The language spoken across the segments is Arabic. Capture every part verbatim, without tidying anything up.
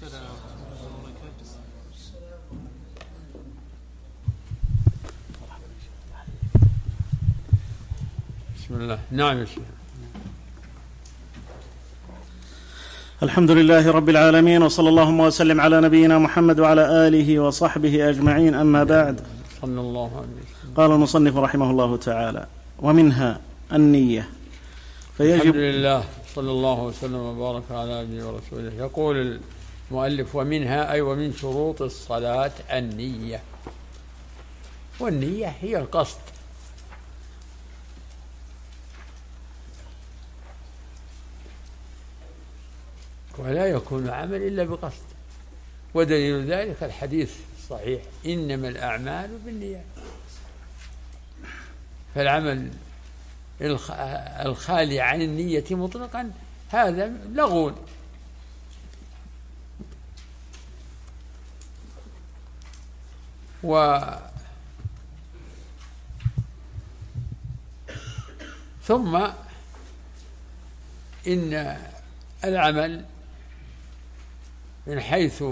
بسم الله. نعم يا شيخ. الحمد لله رب العالمين، وصلى اللهم وسلم على نبينا محمد وعلى آله وصحبه أجمعين، أما بعد. صلى الله عليه وسلم. قال المصنف رحمه الله تعالى: ومنها النية، فيجب. الحمد لله، صلى الله وسلم وبارك على عبده ورسوله. يقول المؤلف: ومنها أي ومن شروط الصلاة النية، والنية هي القصد، ولا يكون عمل إلا بقصد، ودليل ذلك الحديث الصحيح: إنما الأعمال بالنيات. فالعمل الخالي عن النية مطلقا هذا لغو، و ثم إن العمل من حيث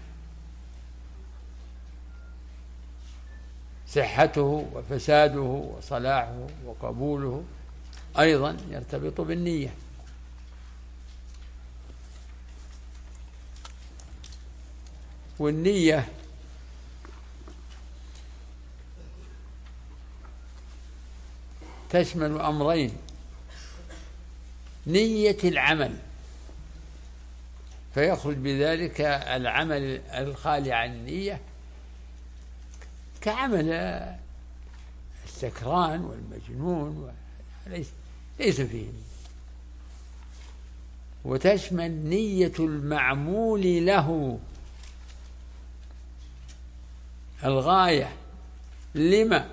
صحته وفساده وصلاحه وقبوله أيضا يرتبط بالنية. والنية تشمل أمرين: نية العمل، فيخرج بذلك العمل الخالي عن النية كعمل السكران والمجنون، ليس ليس فيه. وتشمل نية المعمول له، الغاية، لما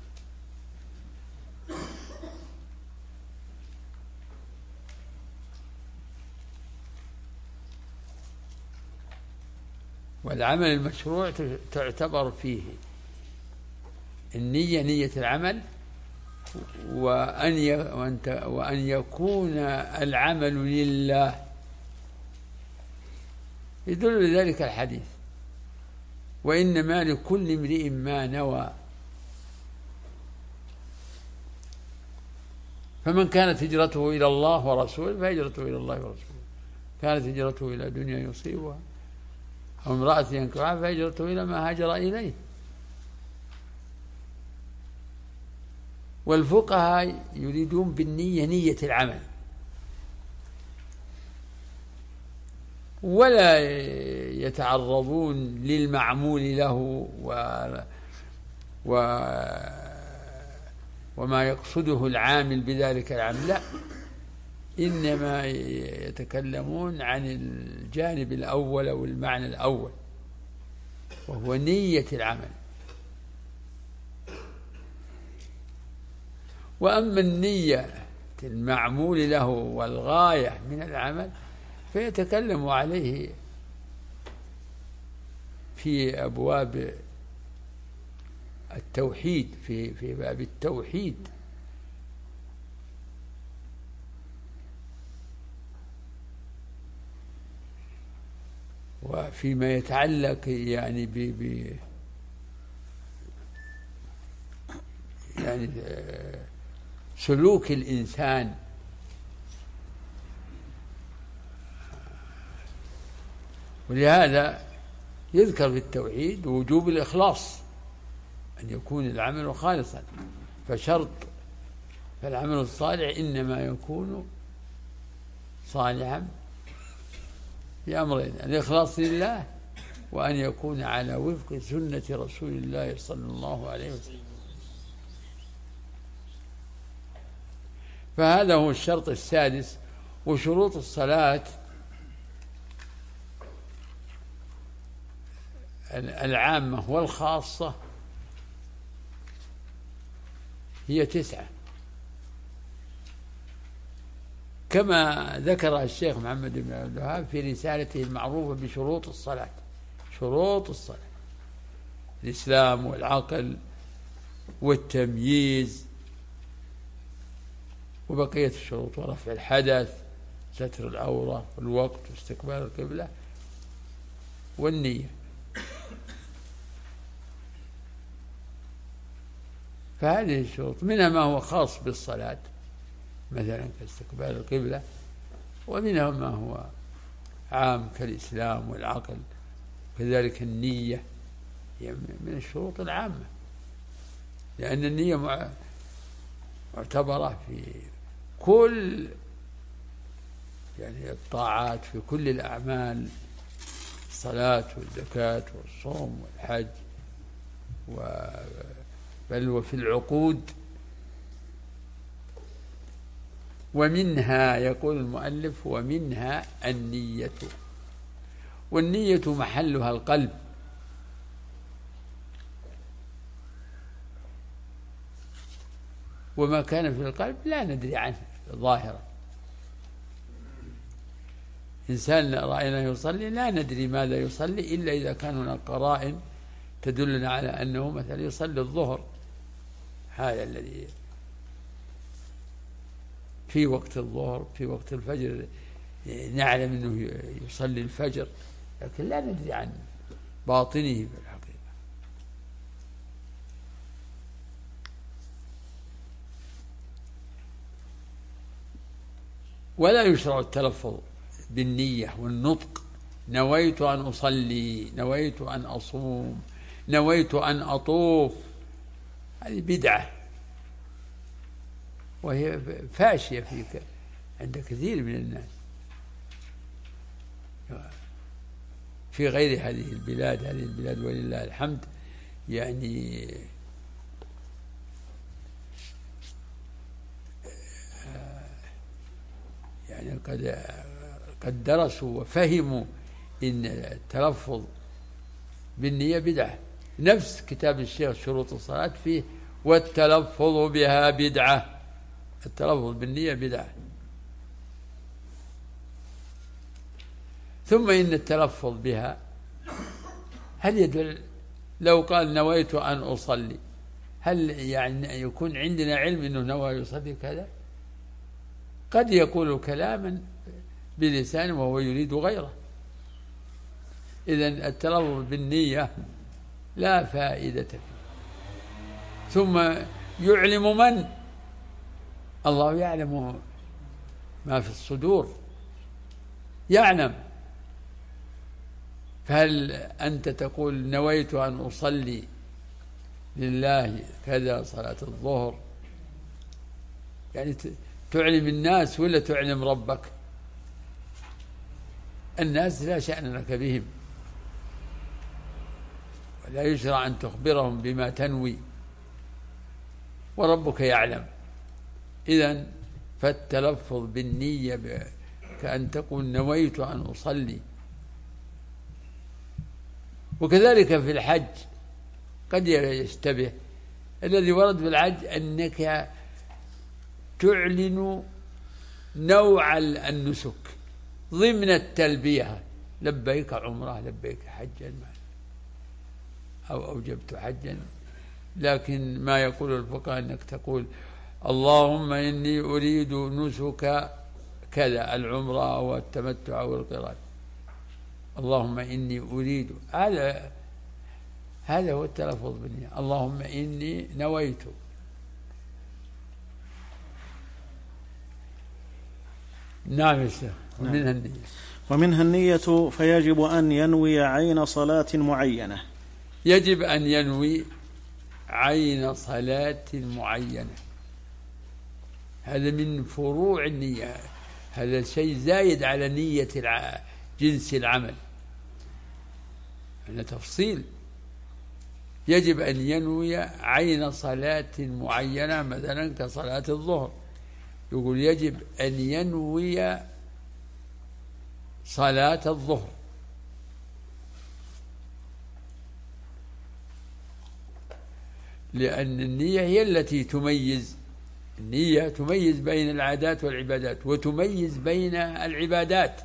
والعمل المشروع تعتبر فيه النية نية العمل، وأن وأن يكون العمل لله، يدل ذلك الحديث: وإنما لكل امرئ ما نوى. فمن كانت هجرته إلى الله ورسوله فهجرته إلى الله ورسوله، كانت هجرته إلى دنيا يصيبها أو امرأة ينكحها فهجرته إلى ما هاجر إليه. والفقهاء يريدون بالنية نية العمل، ولا يتعرضون للمعمول له و و وما يقصده العامل بذلك العمل، لا، إنما يتكلمون عن الجانب الأول أو المعنى الأول، وهو نية العمل. وأما النية المعمول له والغاية من العمل فيتكلم عليه في أبواب التوحيد، في في باب التوحيد. وفيما يتعلق يعني ب ب يعني سلوك الإنسان ولهذا يذكر في التوحيد وجوب الإخلاص، أن يكون العمل خالصا. فشرط فالعمل الصالح إنما يكون صالحا بأمرين: الإخلاص لله، وأن يكون على وفق سنة رسول الله صلى الله عليه وسلم. فهذا هو الشرط السادس. وشروط الصلاة العامة والخاصة هي تسعة، كما ذكر الشيخ محمد بن عبد الوهاب في رسالته المعروفة بشروط الصلاة. شروط الصلاة: الإسلام والعقل والتمييز وبقية الشروط، ورفع الحدث، ستر العورة، والوقت، واستقبال القبلة، والنية. فهذه الشروط منها ما هو خاص بالصلاة مثلا كاستقبال القبلة، ومنها ما هو عام كالإسلام والعقل، وكذلك النية هي من الشروط العامة، لأن النية معتبرة في كل يعني الطاعات، في كل الأعمال، الصلاة والزكاة والصوم والحج، بل وفي العقود. ومنها يقول المؤلف ومنها النية، والنية محلها القلب، وما كان في القلب لا ندري عنه ظاهرا. إنسان رأينا يصلي لا ندري ماذا يصلي إلا إذا كان هناك قرائن تدلنا على أنه مثلا يصلي الظهر، هذا الذي في وقت الظهر، في وقت الفجر نعلم أنه يصلي الفجر، لكن لا ندري عن باطنه في الحقيقة. ولا يشرع التلفظ بالنية والنطق، نويت أن أصلي، نويت أن أصوم، نويت أن أطوف، هذه بدعة وهي فاشية فيك عند كثير من الناس في غير هذه البلاد. هذه البلاد ولله الحمد يعني يعني قد قد درسوا وفهموا إن التلفظ بالنية بدعة. نفس كتاب الشيخ شروط الصلاة فيه والتلفظ بها بدعة، التلفظ بالنية بدعة. ثم إن التلفظ بها هل يدل، لو قال نويت أن أصلي، هل يعني يكون عندنا علم أنه نوى يصلي كذا؟ قد يقول كلاما بلسانه وهو يريد غيره. إذن التلفظ بالنية لا فائدة فيه. ثم يعلم من؟ الله يعلم ما في الصدور، يعلم. فهل أنت تقول نويت أن أصلي لله كذا صلاة الظهر، يعني تعلم الناس ولا تعلم ربك؟ الناس لا شأن لك بهم، ولا يشرع أن تخبرهم بما تنوي، وربك يعلم. إذن فالتلفظ بالنية كأن تقول نويت أن أصلي. وكذلك في الحج قد يشتبه، الذي ورد في الحج أنك تعلن نوع النسك ضمن التلبية، لبيك عمره، لبيك حجا، أو أوجبت حجا. لكن ما يقول الفقهاء أنك تقول اللهم إني أريد نسك كذا، العمرة أو التمتع أو القران، اللهم إني أريد، هذا هذا هو التلفظ بالنية، اللهم إني نويت. نعم يا شيخ. ومنها النية، ومنها النية فيجب أن ينوي عين صلاة معينة، يجب أن ينوي عين صلاة معينة، هذا من فروع النية، هذا شيء زايد على نية الع... جنس العمل، هذا تفصيل. يجب أن ينوي عين صلاة معينة، مثلا كصلاة الظهر، يقول يجب أن ينوي صلاة الظهر، لأن النية هي التي تميز، النية تميز بين العادات والعبادات، وتميز بين العبادات.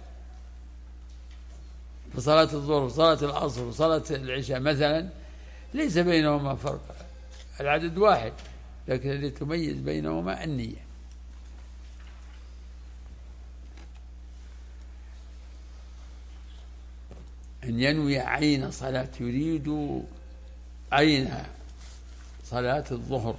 فصلاة الظهر وصلاة العصر وصلاة العشاء مثلا ليس بينهما فرق، العدد واحد، لكن التي تميز بينهما النية. أن ينوي عين صلاة، يريد عين صلاة الظهر.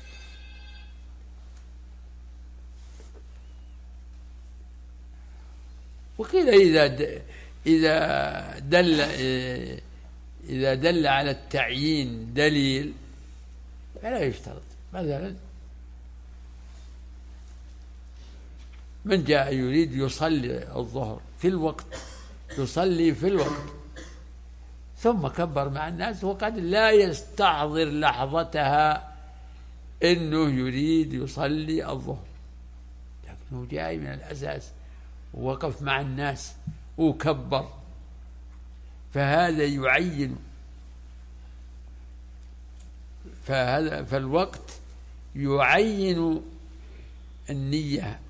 وقيل إذا إذا دل إذا دل على التعيين دليل فلا يشترط. مثلا من جاء يريد يصلي الظهر في الوقت، يصلي في الوقت ثم كبر مع الناس وقد لا يستحضر لحظتها إنه يريد يصلي الظهر، لكنه جاي من الأساس ووقف مع الناس وكبر، فهذا يعين، فهذا فالوقت يعين النية.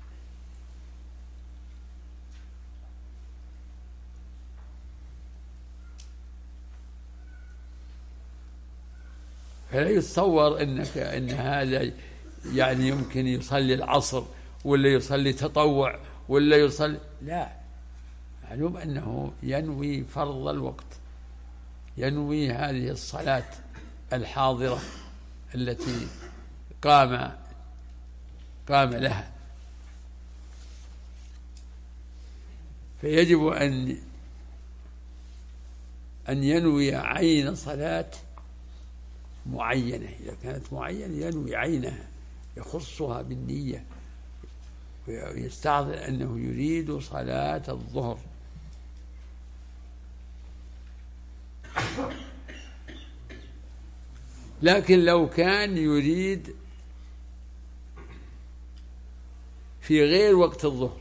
فلا يتصور انك ان هذا يعني يمكن يصلي العصر ولا يصلي تطوع ولا يصلي، لا، معلوم انه ينوي فرض الوقت، ينوي هذه الصلاة الحاضرة التي قام قام لها. فيجب أن أن ينوي عين صلاة معينة، إذا كانت معينة ينوي عينها، يخصها بالنية ويستحضر أنه يريد صلاة الظهر. لكن لو كان يريد في غير وقت الظهر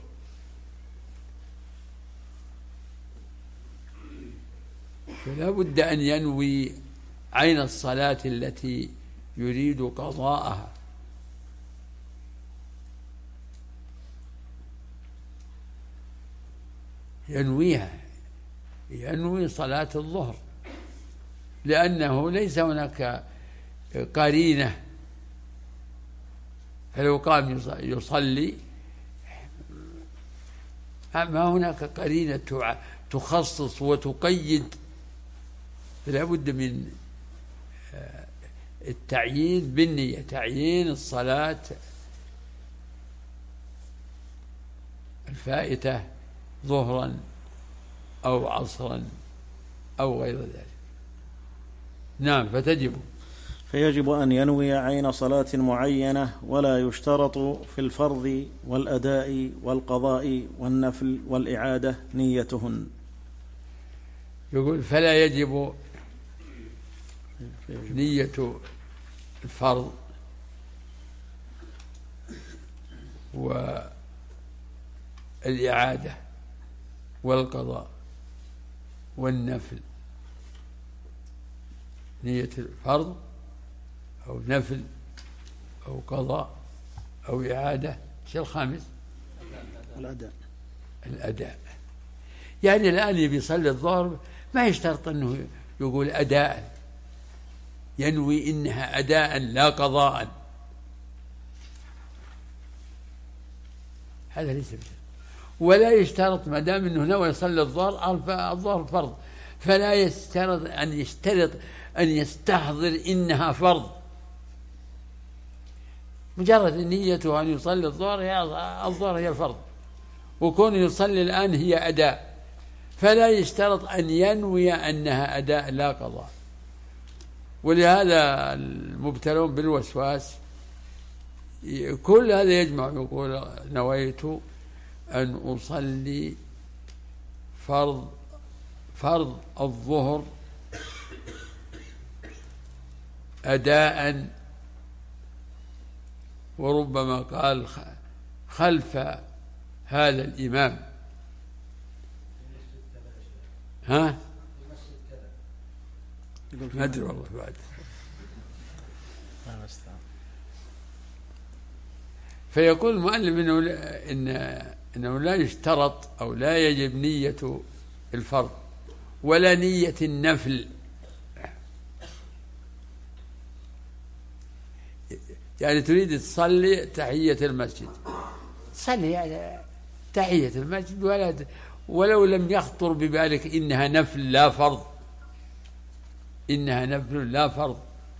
فلا بد أن ينوي عين الصلاة التي يريد قضاءها، ينويها، ينوي صلاة الظهر، لأنه ليس هناك قرينة. فلو قام يصلي ما هناك قرينة تخصص وتقيد، فلا بد من التعيين بالنية، تعيين الصلاة الفائتة ظهرا أو عصرا أو غير ذلك. نعم. فتجب فيجب أن ينوي عين صلاة معينة، ولا يشترط في الفرض والأداء والقضاء والنفل والإعادة نيتهن. يقول فلا يجب نية الفرض والإعادة والقضاء والنفل، نية الفرض أو نفل أو قضاء أو إعادة. الشيء الخامس الأداء. الأداء يعني الآن يبي يصلي الظهر ما يشترط أنه يقول أداء، ينوي إنها أداء لا قضاء، هذا ليس بشرط. ولا يشترط ما دام أنه نوى يصلي الظهر، الظهر فرض، فلا يشترط أن يشترط أن يستحضر إنها فرض، مجرد نيته أن يصلي الظهر هي الظهر هي الفرض، وكون يصلي الآن هي أداء، فلا يشترط أن ينوي أنها أداء لا قضاء. ولهذا المبتلون بالوسواس كل هذا يجمع، يقول نويت أن أصلي فرض فرض الظهر أداء، وربما قال خلف هذا الإمام. ها ما أدري والله بعد. فيقول المؤلف إنه إن إنه لا يشترط أو لا يجب نية الفرض ولا نية النفل، يعني تريد تصلي تحية المسجد، تصلي يعني تحية المسجد ولا ولو لم يخطر ببالك إنها نفل لا فرض، إنها نفل لا فرض.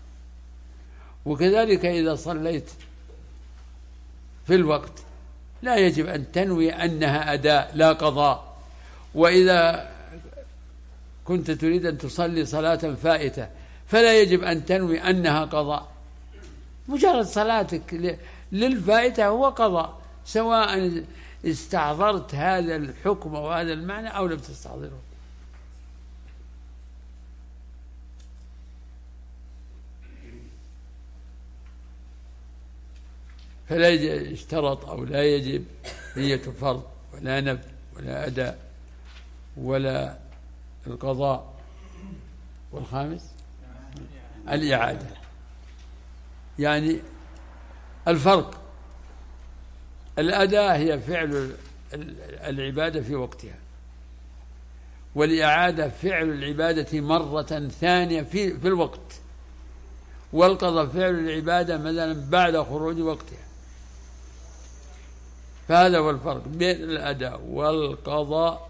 وكذلك إذا صليت في الوقت لا يجب أن تنوي أنها أداء لا قضاء. وإذا كنت تريد أن تصلي صلاة فائتة فلا يجب أن تنوي أنها قضاء، مجرد صلاتك للفائتة هو قضاء، سواء استحضرت هذا الحكم وهذا المعنى أو لم تستحضره. فلا يشترط أو لا يجب نية فرض ولا نفل ولا أداء ولا القضاء. والخامس الإعادة، يعني الفرق. الأداء هي فعل العبادة في وقتها، والإعادة فعل العبادة مرة ثانية في, في الوقت، والقضاء فعل العبادة مثلا بعد خروج وقتها. فهذا هو الفرق بين الأداء والقضاء،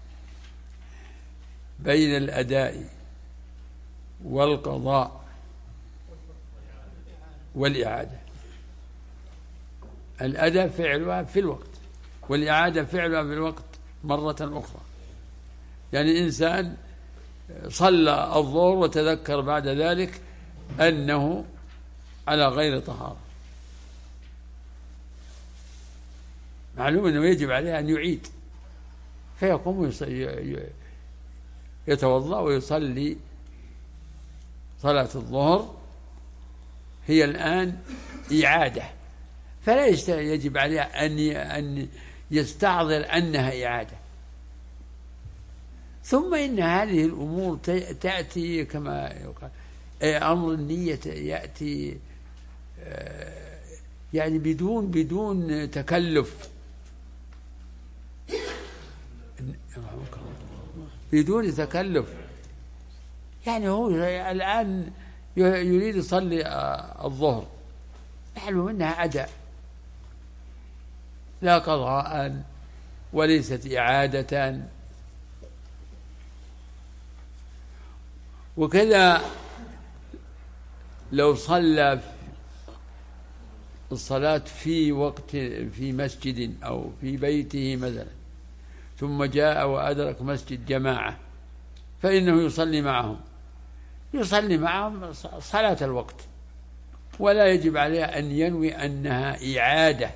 بين الأداء والقضاء والإعادة. الأداء فعلها في الوقت، والإعادة فعلها في الوقت مرة أخرى. يعني إنسان صلى الظهر وتذكر بعد ذلك أنه على غير طهارة، معلوم أنه يجب عليه أن يعيد، فيقوم يتوضأ ويصلي صلاة الظهر، هي الآن إعادة، فلا يجب عليه أن يستحضر أنها إعادة. ثم إن هذه الأمور تأتي كما يقال أمر النية، يأتي يعني بدون بدون تكلف، بدون تكلف. يعني هو الآن يريد يصلي الظهر، معلوم أنها أداء لا قضاء وليست إعادة. وكذا لو صلى الصلاة في وقت في مسجد أو في بيته مثلا، ثم جاء وأدرك مسجد جماعة، فإنه يصلي معهم يصلي معهم صلاة الوقت، ولا يجب عليه أن ينوي أنها إعادة،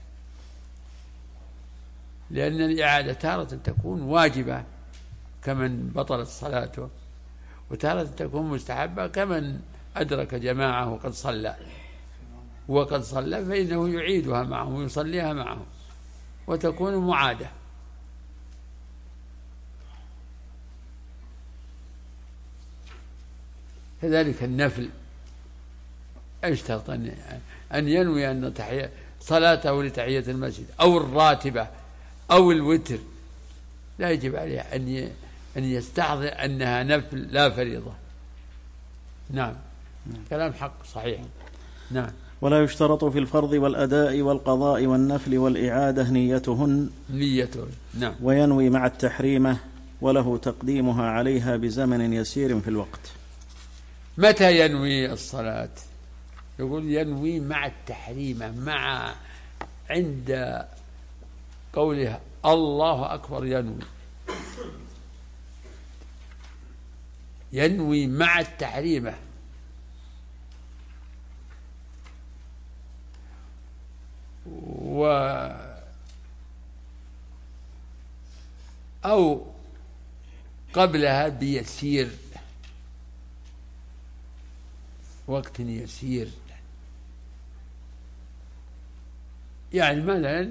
لأن الإعادة تارة تكون واجبة كمن بطلت صلاته، وتارة تكون مستحبة كمن أدرك جماعة وقد صلى وقد صلى فإنه يعيدها معهم ويصليها معهم وتكون معادة. كذلك النفل اشترط أن ينوي أن تحية صلاته لتحية المسجد أو الراتبة أو الوتر، لا يجب عليه أن أن يستحضر أنها نفل لا فريضة. نعم، كلام حق صحيح. نعم. ولا يشترط في الفرض والأداء والقضاء والنفل والإعادة نيتهن نيتهن نعم. وينوي مع التحريمة، وله تقديمها عليها بزمن يسير في الوقت. متى ينوي الصلاة؟ يقول ينوي مع التحريمة، مع عند قولها الله أكبر ينوي ينوي مع التحريمة. و أو قبلها بيسير، وقت يسير. يعني مثلا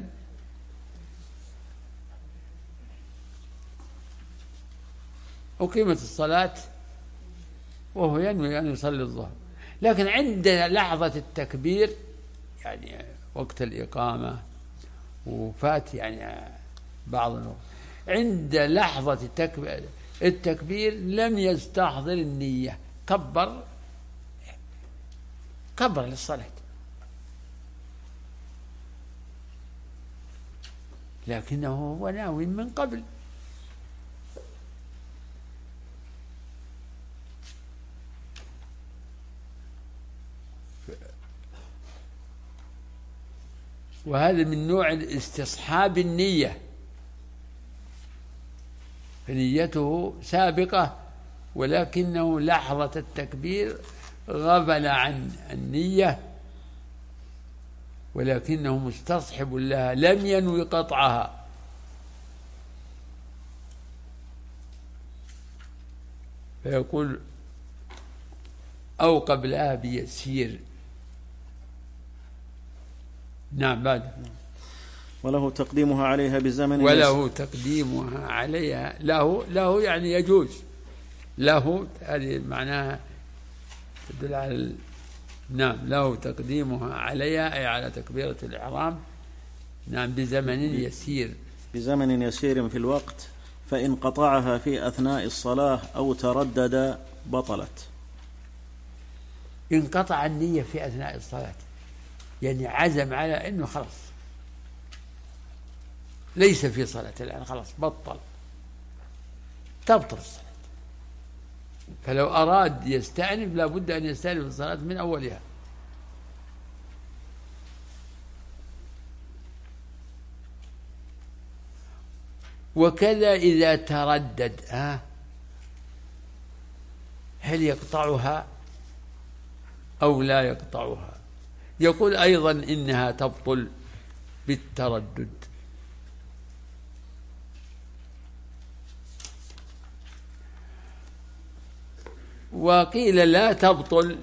أقيمت الصلاة وهو ينوي أن يصلي الظهر، لكن عند لحظة التكبير يعني وقت الإقامة وفات يعني بعض الوقت، عند لحظة التكبير, التكبير لم يستحضر النية، كبر كبر للصلاة، لكنه هو ناوي من قبل وهذا من نوع الاستصحاب النية، فنيته سابقة ولكنه لحظة التكبير غفل عن النية، ولكنه مستصحب لها لم ينوي قطعها. فيقول أو قبلها بيسير. نعم بعد. وله تقديمها عليها بزمن وله تقديمها عليها، له له يعني يجوز له، هذه معناها تدل على ال... نعم له تقديمها عليها أي على تكبيرة الإحرام، نعم بزمن يسير، بزمن يسير في الوقت، فإن قطعها في أثناء الصلاة أو تردد بطلت. انقطع النية في أثناء الصلاة، يعني عزم على أنه خلاص ليس في صلاة الآن، خلاص بطل، تبطل الصلاة. فلو أراد يستأنف لا بد أن يستأنف الصلاة من أولها. وكذا إذا تردد، ها هل يقطعها أو لا يقطعها؟ يقول أيضا إنها تبطل بالتردد. وقيل لا تبطل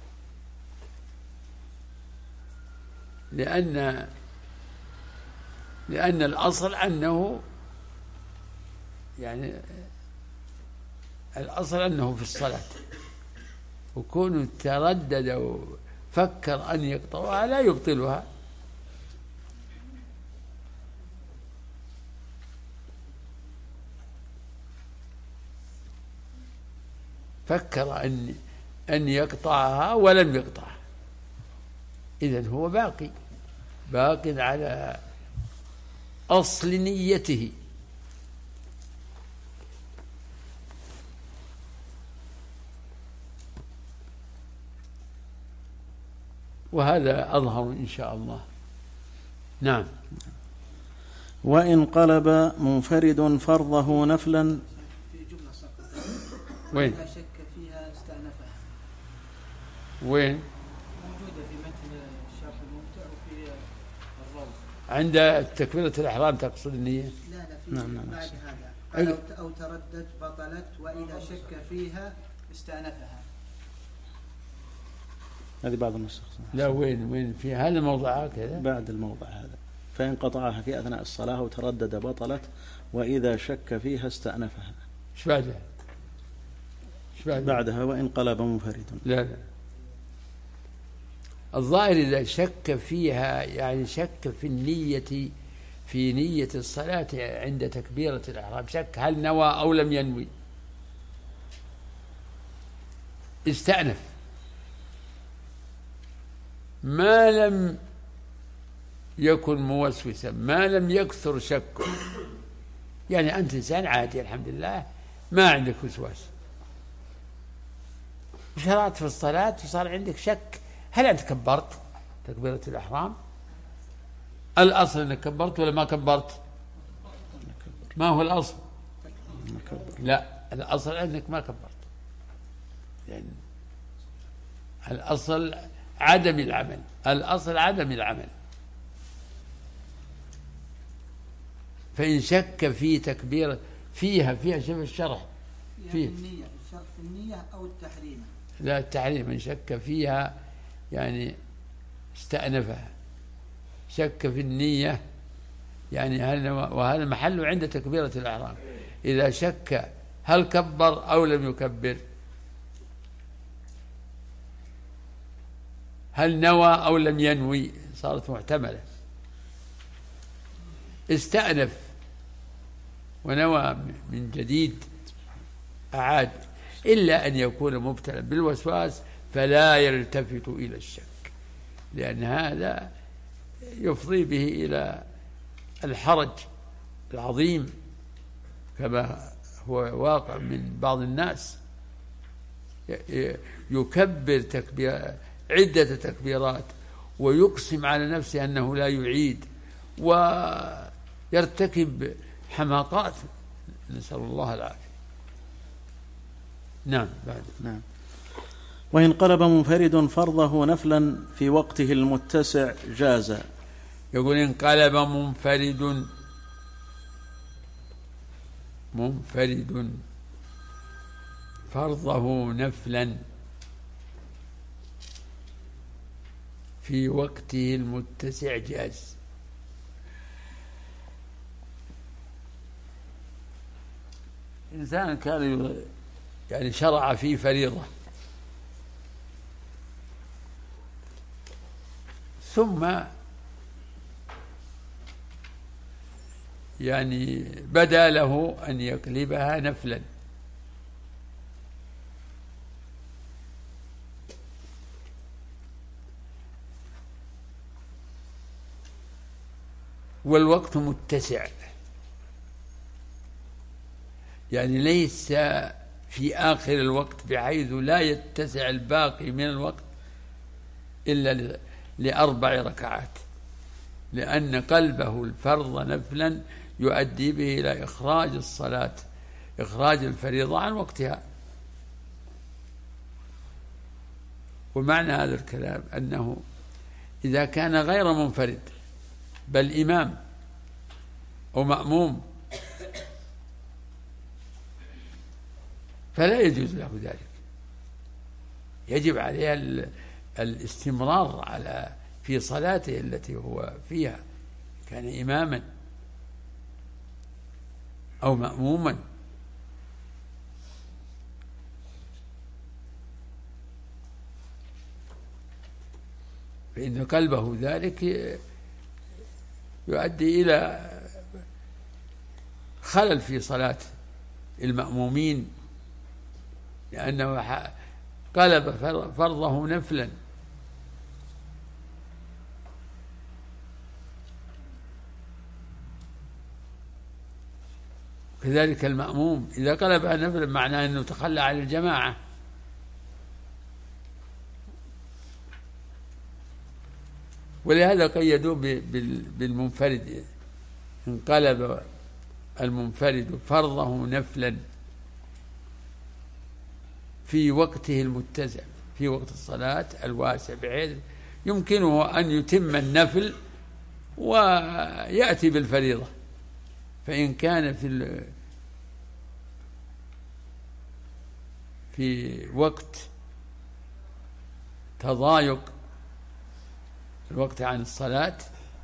لأن لأن الأصل أنه يعني الأصل أنه في الصلاة، وكونه تردد وفكر أن يقطعها لا يبطلها. فكر أن أن يقطعها ولم يقطعها، إذن هو باقي باق على أصل نيته. وهذا أظهر إن شاء الله. نعم. وإن قلب منفرد فرضه نفلا، في جملة سقط وين؟ لا شك فيها استأنفها. وين؟ موجودة في متن الشرح الممتع وفي الروض. عند تكبيرة الإحرام تقصد النية؟ لا لا في نعم نعم بعد هذا أو تردد بطلت وإذا شك فيها استأنفها. هذه بعض النسخ. لا وين وين في هذا الموضع كذا بعد الموضع هذا، فإن قطعها في أثناء الصلاة وتردد بطلت وإذا شك فيها استأنفها. ايش بعدها؟ ايش بعدها؟ بعدها وإن قلب منفرد. لا لا الظاهر إذا شك فيها يعني شك في النية، في نية الصلاة عند تكبيرة الإحرام، شك هل نوى أو لم ينوي، استأنف ما لم يكن موسوسا، ما لم يكثر شكه. يعني أنت إنسان عادي الحمد لله ما عندك وسواس، شرعت في الصلاة وصار عندك شك، هل أنت كبرت تكبيرة الإحرام؟ الأصل أنك كبرت ولا ما كبرت؟ ما هو الأصل؟ لا الأصل أنك ما كبرت، يعني الأصل عدم العمل، الأصل عدم العمل. فإن شك في تكبيرة فيها فيها شوف الشرح فيها في النية، الشرح في النية أو التحريم. لا التحريم. إن شك فيها يعني استأنفها، شك في النية يعني هل، وهذا محله عند تكبيرة الإحرام. إذا شك هل كبر أو لم يكبر، هل نوى أو لم ينوي، صارت محتملة. استأنف ونوى من جديد أعاد، إلا أن يكون مبتلا بالوسواس فلا يلتفت إلى الشك، لأن هذا يفضي به إلى الحرج العظيم كما هو واقع من بعض الناس، يكبر تكبير عدة تكبيرات ويقسم على نفسه أنه لا يعيد ويرتكب حماقات، نسأل الله العافية. نعم. بعد. نعم. وإن قلب منفرد فرضه نفلا في وقته المتسع جاز. يقول إن قلب منفرد منفرد فرضه نفلا في وقته المتسع جاز. إنسان كان يعني شرع في فريضة ثم يعني بدا له أن يقلبها نفلا، والوقت متسع، يعني ليس في آخر الوقت بحيث لا يتسع الباقي من الوقت إلا لأربع ركعات، لأن قلبه الفرض نفلا يؤدي به إلى إخراج الصلاة، إخراج الفريضة عن وقتها. ومعنى هذا الكلام أنه إذا كان غير منفرد بل إمام أو مأموم فلا يجوز له ذلك، يجب عليه الاستمرار على في صلاته التي هو فيها، كان إماما أو مأموما. فإن قلبه ذلك يؤدي إلى خلل في صلاة المأمومين، لأنه قلب فرضه نفلا. كذلك المأموم إذا قلب نفلا معناه أنه تخلى عن الجماعة، ولهذا قيدوه بالمنفرد، انقلب المنفرد فرضه نفلا في وقته المتسع، في وقت الصلاة الواسع، بحيث يمكنه أن يتم النفل ويأتي بالفريضة. فإن كان في في وقت تضايق الوقت عن الصلاة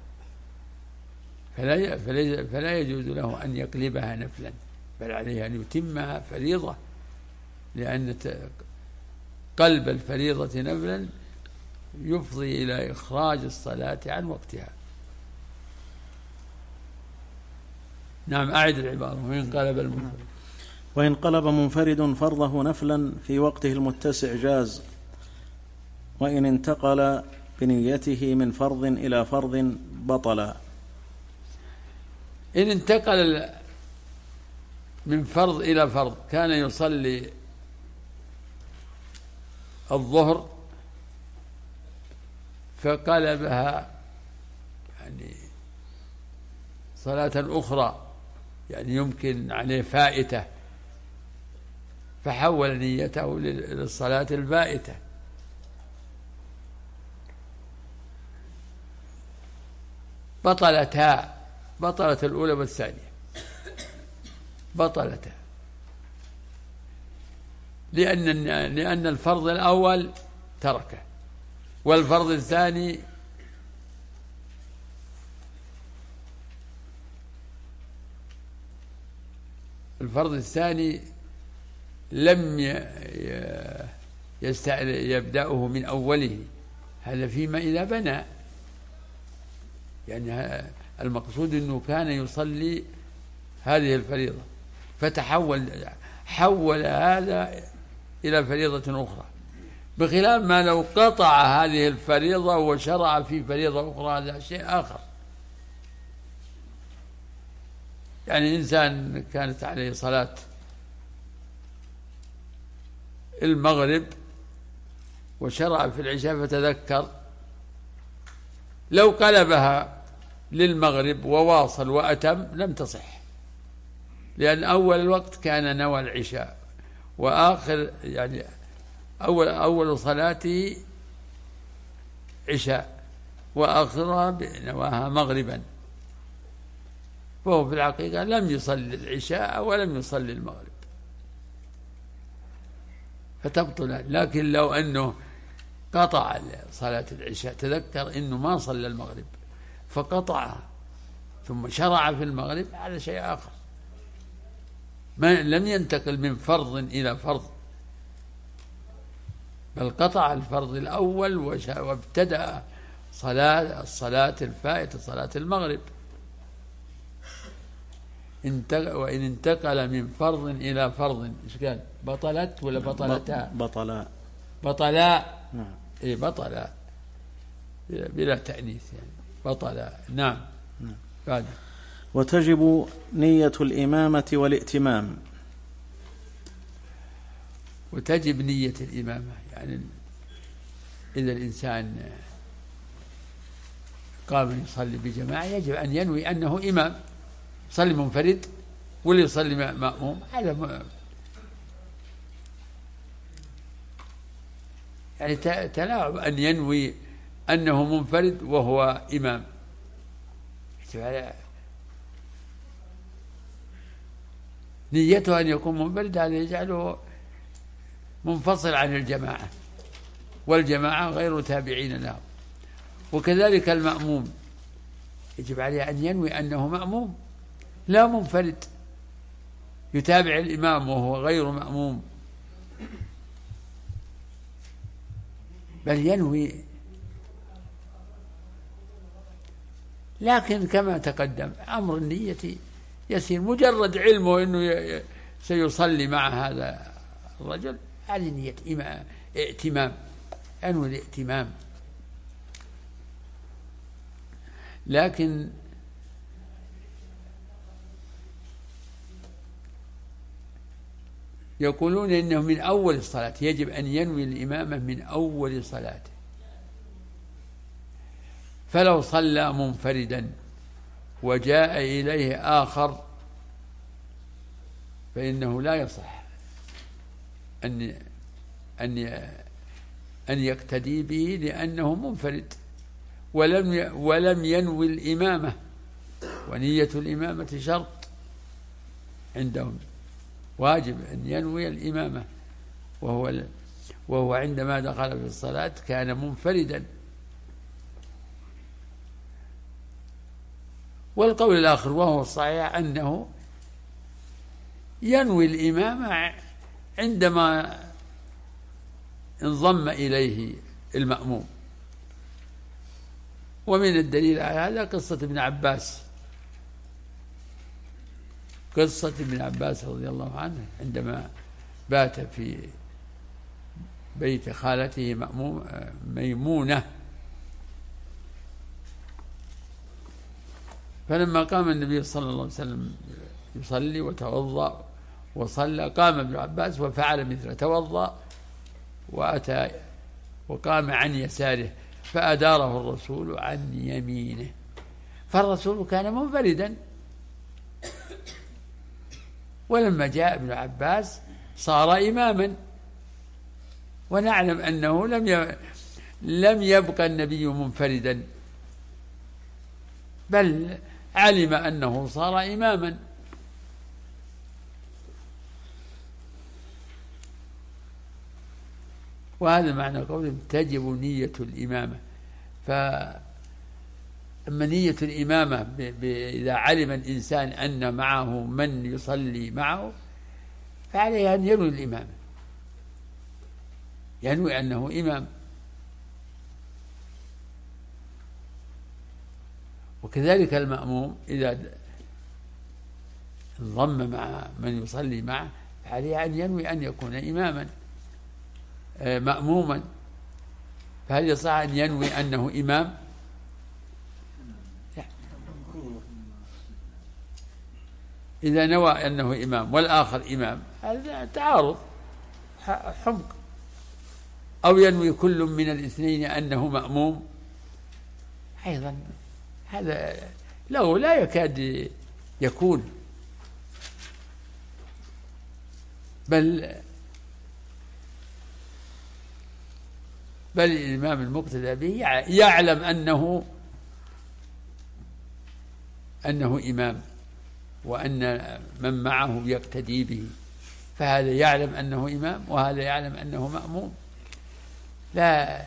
فلا فلا يجوز له أن يقلبها نفلا، بل عليه أن يتمها فريضة، لأن قلب الفريضة نفلا يفضي إلى إخراج الصلاة عن وقتها. نعم. أعد العبارة. وإن قلب المنفرد وإن قلب منفرد فرضه نفلا في وقته المتسع جاز، وإن انتقل بنيته من فرض إلى فرض بطل. إن انتقل من فرض إلى فرض، كان يصلي الظهر فقلبها يعني صلاة أخرى، يعني يمكن عليه فائتة، فحول نيته للصلاة الفائتة، بطلتا، بطلت الأولى والثانية، بطلتا، لأن لأن الفرض الأول تركه، والفرض الثاني الفرض الثاني لم يبدأه من أوله، هذا فيما إذا بنى، يعني المقصود أنه كان يصلي هذه الفريضة فتحول حول هذا إلى فريضة أخرى، بخلاف ما لو قطع هذه الفريضة وشرع في فريضة أخرى، هذا شيء آخر. يعني إنسان كانت عليه صلاة المغرب وشرع في العشاء فتذكر لو قلبها للمغرب وواصل وأتم لم تصح، لأن أول الوقت كان نوى العشاء، وآخر يعني أول أول صلاته عشاء وآخرها نواها مغربا، فهو في الحقيقة لم يصلي العشاء ولم يصلي المغرب فتبطل. لكن لو أنه قطع صلاة العشاء، تذكر أنه ما صلى المغرب فقطعها ثم شرع في المغرب، على شيء آخر، ما لم ينتقل من فرض إلى فرض، بل قطع الفرض الأول وابتدأ صلاة الصلاة الفائتة صلاة المغرب. وإن انتقل من فرض إلى فرض إيش قال؟ بطلت ولا بطلتا؟ بطلا بطلا. نعم. إيه بطلا بلا تأنيث يعني بطلا. نعم. نعم. بعد. وتجب نية الإمامة والائتمام. وتجب نية الإمامة، يعني إذا الإنسان قام يصلي بجماعة يجب أن ينوي أنه إمام، يصلي منفرد ولا يصلي مأموم، هذا يعني تلاعب أن ينوي أنه منفرد وهو إمام. نيته أن يكون منفرد هذا يجعله منفصل عن الجماعة، والجماعة غير تابعين له. وكذلك المأموم يجب عليه أن ينوي أنه مأموم لا منفرد يتابع الإمام وهو غير مأموم، بل ينوي. لكن كما تقدم أمر النية يسير، مجرد علمه أنه سيصلي مع هذا الرجل هذه نية ائتمام، أنوي الائتمام. لكن يقولون إنه من أول الصلاة يجب أن ينوي الإمامة من أول صلاته، فلو صلى منفردا وجاء إليه آخر فإنه لا يصح أن أن أن يقتدي به لأنه منفرد ولم ولم ينوي الإمامة، ونية الإمامة شرط عندهم، واجب أن ينوي الإمامة، وهو وهو عندما دخل في الصلاة كان منفردا. والقول الآخر وهو الصحيح أنه ينوي الإمامة عندما انضم إليه المأموم. ومن الدليل على هذا قصة ابن عباس، قصة ابن عباس رضي الله عنه عندما بات في بيت خالته مأموم ميمونة، فلما قام النبي صلى الله عليه وسلم يصلي وتوضأ وصلى، قام ابن عباس وفعل مثله، توضأ وأتى وقام عن يساره فأداره الرسول عن يمينه، فالرسول كان منفردا. ولما جاء ابن عباس صار إماما، ونعلم أنه لم لم يبقى النبي منفردا، بل علم أنه صار إماما. وهذا معنى قولهم تجب نية الإمامة. فأما نية الإمامة ب... ب... إذا علم الإنسان أن معه من يصلي معه فعليه أن ينوي الإمامة، ينوي أنه إمام. وكذلك المأموم إذا انضم مع من يصلي معه فعليه أن ينوي أن يكون إماما مأموما. فهل يصح أن ينوي أنه إمام؟ إذا نوى أنه إمام والآخر إمام هذا تعارض حمق. أو ينوي كل من الاثنين أنه مأموم، أيضا هذا له لا يكاد يكون، بل بل الإمام المقتدى به يعلم أنه أنه إمام، وأن من معه يقتدي به، فهذا يعلم أنه إمام وهذا يعلم أنه مأموم، لا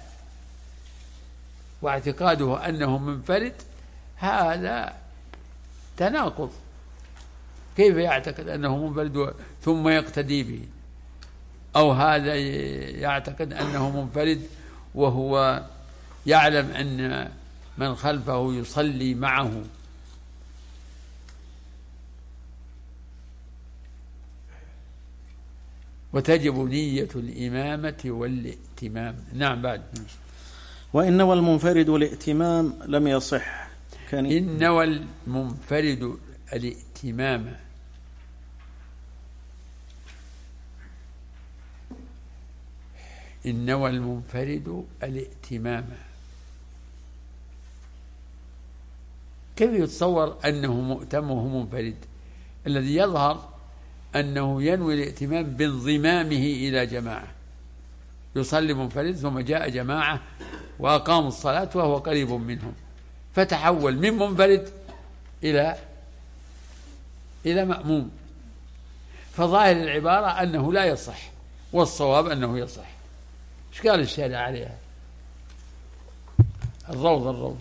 واعتقاده أنه منفرد هذا تناقض. كيف يعتقد أنه منفرد ثم يقتدي به، أو هذا يعتقد أنه منفرد وهو يعلم أن من خلفه يصلي معه. وتجب نية الإمامة والائتمام. نعم بعد. وإن نوى المنفرد الائتمام لم يصح. كان إن نوى المنفرد الائتمام إن نوى المنفرد الائتمام كيف يتصور أنه مؤتم وهو منفرد؟ الذي يظهر أنه ينوي الائتمام بانضمامه إلى جماعة، يصلي منفرد ثم جاء جماعة وأقاموا الصلاة وهو قريب منهم، فتحول من منفرد إلى إلى مأموم، فظاهر العبارة أنه لا يصح، والصواب أنه يصح. إيش قال الشارع عليها؟ الروض الروض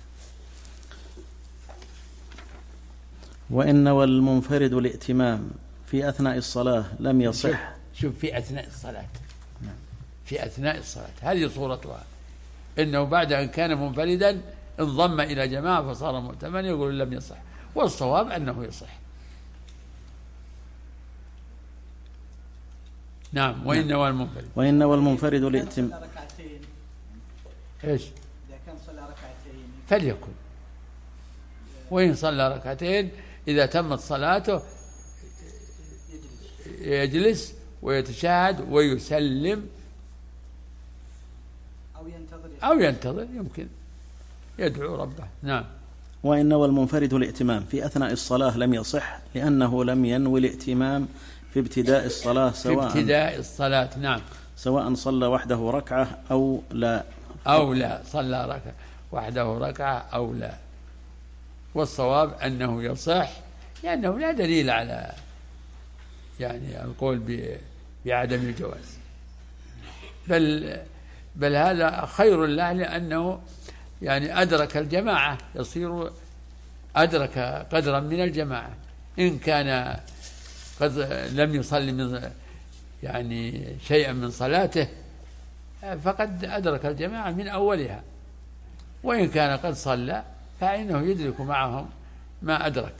وإن نوى المنفرد الائتمام في أثناء الصلاة لم يصح. شوف, شوف في أثناء الصلاة، في أثناء الصلاة هذه صورتها، إنه بعد أن كان منفردا انضم إلى جماعة فصار مؤتما، يقول لم يصح، والصواب أنه يصح. نعم. وإن نوى المنفرد وإن نوى المنفرد الائتمام إيش؟ إذا كان صلى ركعتين فليكن، وإن صلى ركعتين إذا تمت صلاته يجلس ويتشهد ويسلم أو ينتظر أو ينتظر، يمكن يدعو ربه. نعم. وإن نوى المنفرد الائتمام في أثناء الصلاة لم يصح، لأنه لم ينوي الائتمام في ابتداء الصلاة، سواء في ابتداء الصلاة. نعم. سواء صلى وحده ركعة أو لا أو لا صلى ركعة وحده ركعة أو لا، والصواب أنه يصح، لأنه لا دليل على يعني القول بعدم الجواز، بل بل هذا خير له، لأنه يعني أدرك الجماعة، يصير أدرك قدرا من الجماعة. إن كان قد لم يصلي من يعني شيئا من صلاته فقد أدرك الجماعة من أولها، وإن كان قد صلى فإنه يدرك معهم ما أدرك.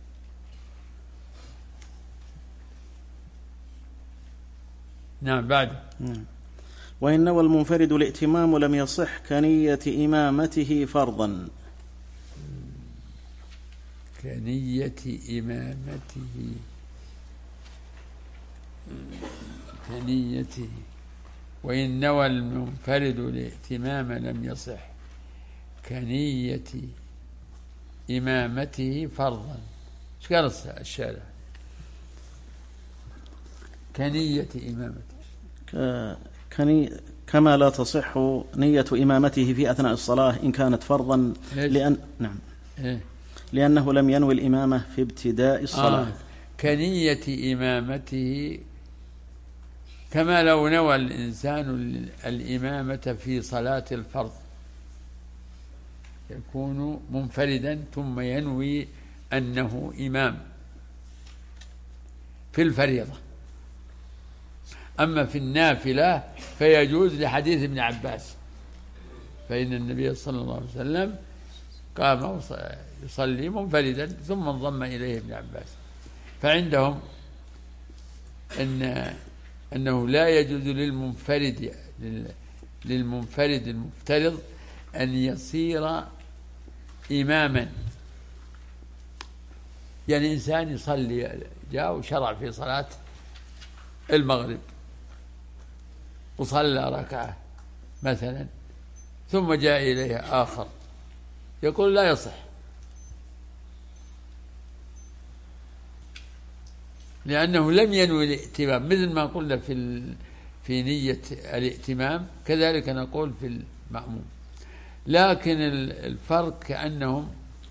نعم. بعد. وإن نوى المنفرد الائتمام لم يصح كنية إمامته فرضا. كنية إمامته كنيته وإن نوى المنفرد الائتمام لم يصح كنية إمامته فرضا. ايش قال الشارع؟ كنية إمامته كني كما لا تصح نية إمامته في أثناء الصلاة إن كانت فرضا، لأن نعم إيه؟ لأنه لم ينوي الإمامة في ابتداء الصلاة. آه. كنية إمامته كما لو نوى الإنسان الإمامة في صلاة الفرض، يكون منفردا ثم ينوي أنه إمام في الفريضة. أما في النافلة فيجوز لحديث ابن عباس، فإن النبي صلى الله عليه وسلم قام يصلي منفردا ثم انضم إليه ابن عباس، فعندهم أن أنه لا يجوز للمنفرد للمنفرد المفترض أن يصير إماما. يعني إنسان يصلي، جاء وشرع في صلاة المغرب وصلى ركعة مثلا، ثم جاء إليه آخر يقول لا يصح، لأنه لم ينوي الائتمام، مثل ما قلنا في في نية الائتمام كذلك نقول في المأموم. لكن الفرق كأنهم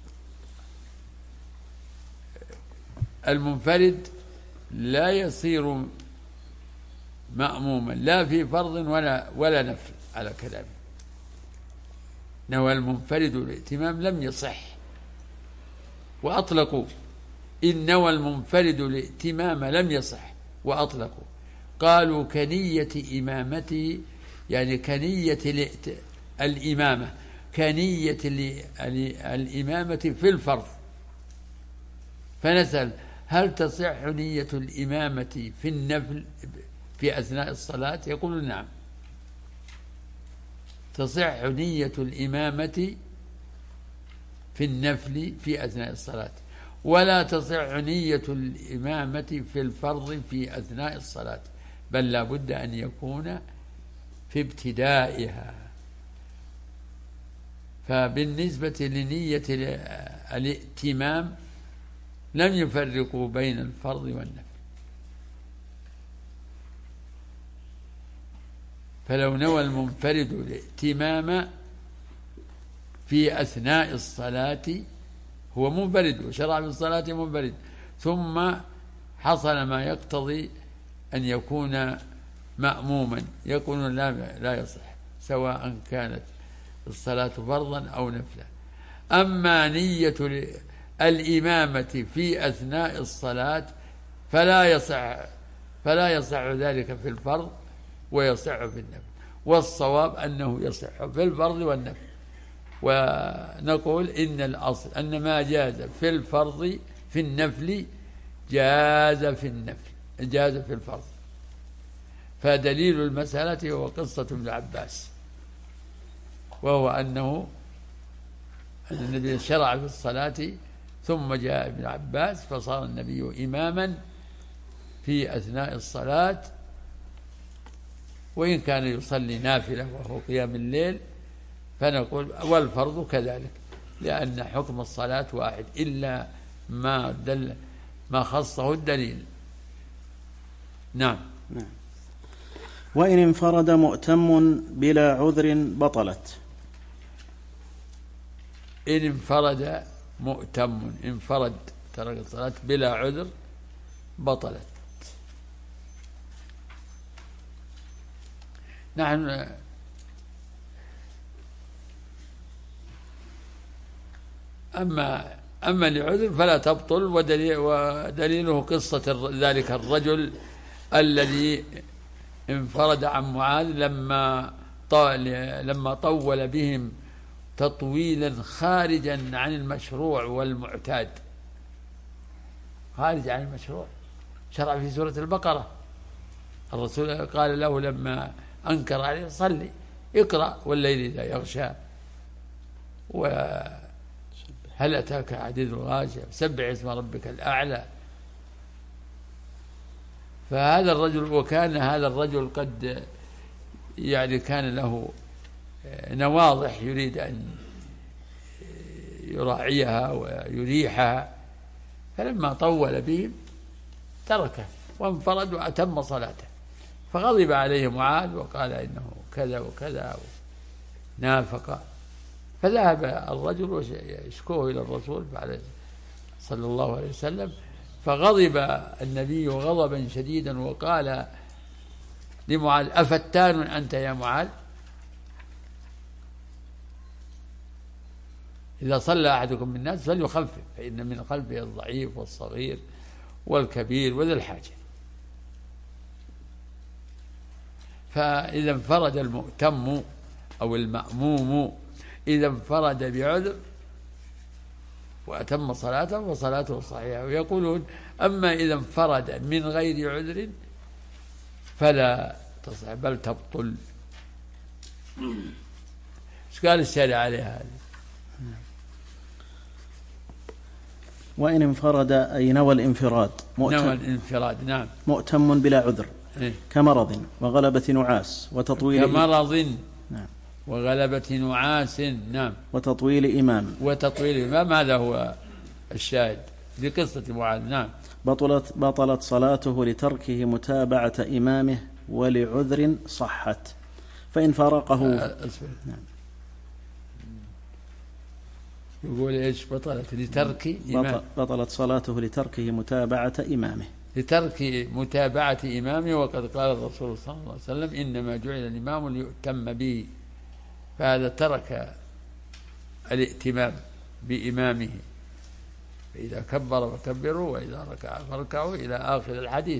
المنفرد لا يصير مأموما لا في فرض ولا ولا نفل على كلامه. نوى المنفرد الائتمام لم يصح، وأطلقوا إن نوى المنفرد الائتمام لم يصح وأطلقوا، قالوا كنية إمامته، يعني كنية الإمامة كنية الإمامة في الفرض. فنسأل هل تصح نية الإمامة في النفل في أثناء الصلاة؟ يقول نعم، تصح نية الإمامة في النفل في أثناء الصلاة، ولا تصح نية الإمامة في الفرض في أثناء الصلاة، بل لا بد أن يكون في ابتدائها. فبالنسبة لنية الائتمام لم يفرقوا بين الفرض والنفل، فلو نوى المنفرد الائتمام في أثناء الصلاة هو منفرد وشرع في الصلاة منفرد، ثم حصل ما يقتضي أن يكون مأموما، يكون لا, لا يصح سواء كانت الصلاة فرضا أو نفلا. أما نية الإمامة في أثناء الصلاة فلا يصح فلا يصح ذلك في الفرض ويصح في النفل، والصواب أنه يصح في الفرض والنفل. ونقول إن الأصل أن ما جاز في الفرض في النفل جاز في النفل جاز في الفرض. فدليل المسألة هو قصة ابن عباس، وهو أنه أن النبي شرع في الصلاة ثم جاء ابن عباس فصار النبي إماما في أثناء الصلاة، وإن كان يصلي نافلة وهو قيام الليل، فنقول والفرض كذلك، لأن حكم الصلاة واحد إلا ما دل ما خصه الدليل. نعم. نعم. وإن انفرد مؤتم بلا عذر بطلت. إن انفرد مؤتم انفرد ترك الصلاة بلا عذر بطلت. نحن أما أما لعذر فلا تبطل، ودليل ودليله قصة ذلك الرجل الذي انفرد عن معاذ لما طال لما طول بهم تطويلا خارجا عن المشروع والمعتاد، خارج عن المشروع. شرع في سورة البقرة، الرسول قال له لما أنكر عليه صلي اقرأ والليل إذا يغشى، وهل أتاك حديث الغاشية، سبح اسم ربك الأعلى. فهذا الرجل، وكان هذا الرجل قد يعني كان له نواضح يريد أن يراعيها ويريحها، فلما طول بهم تركه وانفرد وأتم صلاته، فغضب عليه معاذ وقال إنه كذا وكذا نافق. فذهب الرجل ويشكوه إلى الرسول صلى الله عليه وسلم، فغضب النبي غضبا شديدا وقال لمعاذ أفتان أنت يا معاذ؟ إذا صلى أحدكم من الناس فليخفف، فإن من خلفه الضعيف والصغير والكبير وذي الحاجة. فإذا انفرد المؤتم أو المأموم إذا انفرد بعذر وأتم صلاته فصلاته صحيحة. ويقولون أما إذا انفرد من غير عذر فلا تصح بل تبطل. ايش قال الشارع عليها هذه؟ وإن انفرد أي نوى الانفراد نوى الانفراد نعم مؤتم بلا عذر إيه؟ كمرض وغلبة نعاس وتطويل كمرض نعم وغلبة نعاس. نعم. وتطويل إمام. وتطويل إمام، هذا هو الشاهد لقصة معاذ. نعم. بطلت, بطلت صلاته لتركه متابعة إمامه ولعذر صحت، فإن فارقه. نعم. يقول إيش؟ بطلت لترك إمام. بطلت صلاته لتركه متابعة إمامه. لترك متابعة إمامه، وقد قال الرسول صلى الله عليه وسلم إنما جعل الإمام ليؤتم به، فهذا ترك الائتمام بإمامه، فإذا كبر فكبروا وإذا ركع فاركعوا إلى آخر الحديث.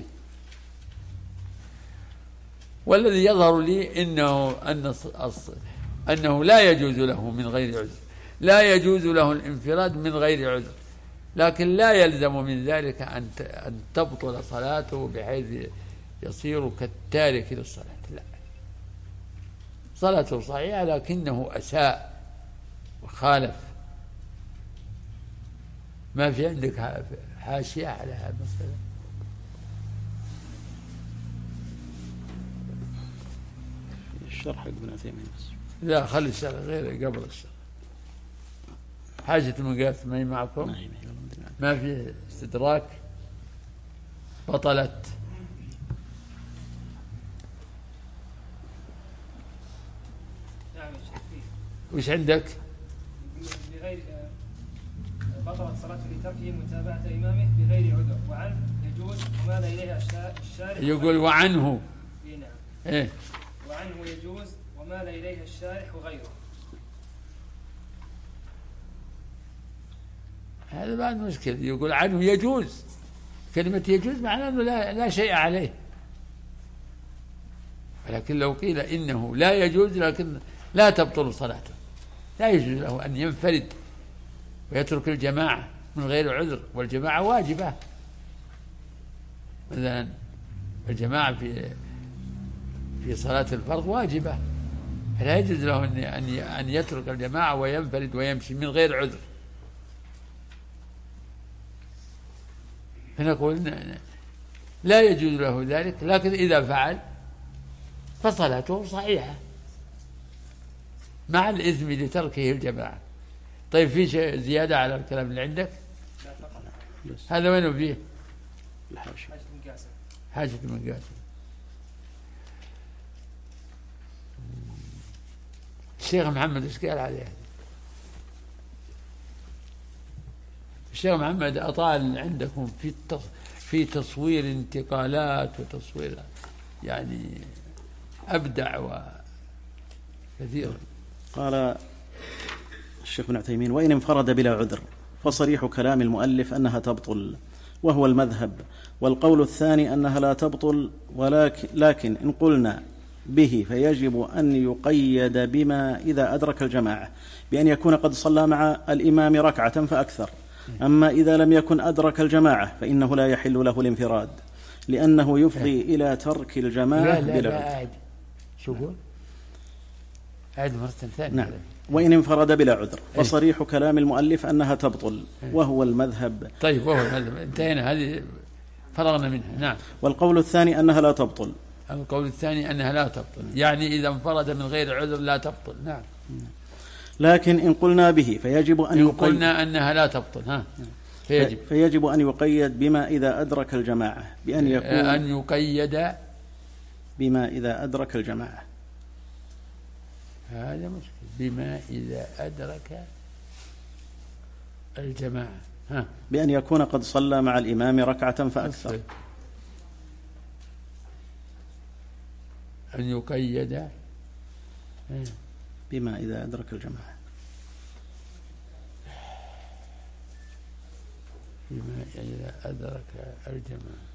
والذي يظهر لي إنه أن أنه لا يجوز له من غير عذر، لا يجوز له الانفراد من غير عذر، لكن لا يلزم من ذلك أن أن تبطل صلاته بحيث يصير كالتارك للصلاة، لا، صلاته صحيحة لكنه أساء وخالف. ما في عندك حاشية على هذا المسألة؟ الشرح ابن عثيمين. لا، خلي الشرح غيره قبل الشرح. حاجة المقاس ما هي معكم؟ ما في استدراك؟ بطلت. وش عندك؟ بغير بطلت صلاته لتركه متابعة إمامه بغير عذر، وعنه يجوز ومال إليها الشارح. يقول وعنه. إيه نعم. إيه. وعنه يجوز ومال إليها الشارح وغيره. هذا بعد مشكلة. يقول عنه يجوز، كلمة يجوز معناه أنه لا, لا شيء عليه، ولكن لو قيل إنه لا يجوز لكن لا تبطل صلاته، لا يجوز له أن ينفرد ويترك الجماعة من غير عذر، والجماعة واجبة. مثلا الجماعة في في صلاة الفرض واجبة، فلا يجوز له أن أن يترك الجماعة وينفرد ويمشي من غير عذر. فنقول لا يجوز له ذلك، لكن إذا فعل فصلاته صحيحة مع الإثم لتركه الجماعة. طيب في شيء زيادة على الكلام اللي عندك؟ هذا وينه فيه؟ حاجة المقاسم. الشيخ محمد ايش قال عليه؟ الشيخ محمد أطال عندكم في في تصوير انتقالات وتصوير، يعني أبدع وكثيرا. قال الشيخ ابن عثيمين: وإن انفرد بلا عذر فصريح كلام المؤلف أنها تبطل، وهو المذهب. والقول الثاني أنها لا تبطل، ولكن لكن إن قلنا به فيجب أن يقيد بما إذا أدرك الجماعة، بأن يكون قد صلى مع الإمام ركعة فأكثر. أما إذا لم يكن أدرك الجماعة فإنه لا يحل له الانفراد، لأنه يفضي إلى ترك الجماعة بلا عذر. شو قول؟ أعد مرة ثانية. نعم. وإن انفرد بلا عذر فصريح كلام المؤلف أنها تبطل، وهو المذهب. طيب وهو المذهب، انتهينا، هذه فرغنا منها. نعم. والقول الثاني أنها لا تبطل. القول الثاني أنها لا تبطل، يعني إذا انفرد من غير عذر لا تبطل. نعم. لكن إن قلنا به فيجب أن إن قلنا أنها لا تبطل، ها فيجب فيجب أن يقيد بما إذا أدرك الجماعة، بأن يكون أن يقيد بما إذا أدرك الجماعة. هذا مشكلة. بما إذا أدرك الجماعة، ها بأن يكون قد صلى مع الإمام ركعة فأكثر. أن يقيد بما إذا أدرك الجماعة. بما إذا أدرك الجماعة.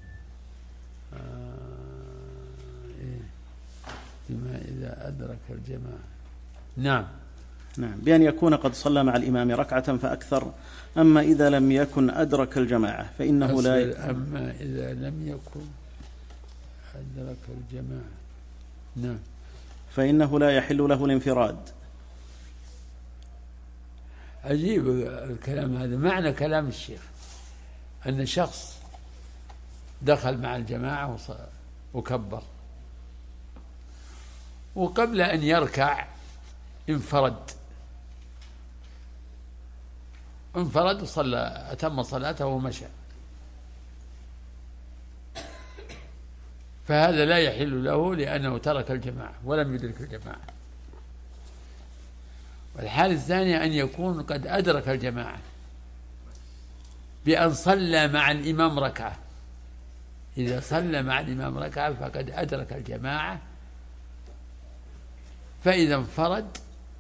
آه إيه. بما إذا أدرك الجماعة. نعم. نعم. بأن يكون قد صلى مع الإمام ركعة فأكثر. أما إذا لم يكن أدرك الجماعة فإنه لا ي... أما إذا لم يكن أدرك الجماعة. نعم. فإنه لا يحل له الانفراد. عجيب الكلام هذا. معنى كلام الشيخ أن شخص دخل مع الجماعة وكبر، وقبل أن يركع انفرد انفرد وصلى أتم صلاته ومشى، فهذا لا يحل له لأنه ترك الجماعة ولم يدرك الجماعة. والحالة الثانية أن يكون قد أدرك الجماعة بأن صلى مع الإمام ركعة، إذا صلى مع الإمام ركعة فقد أدرك الجماعة، فإذا انفرد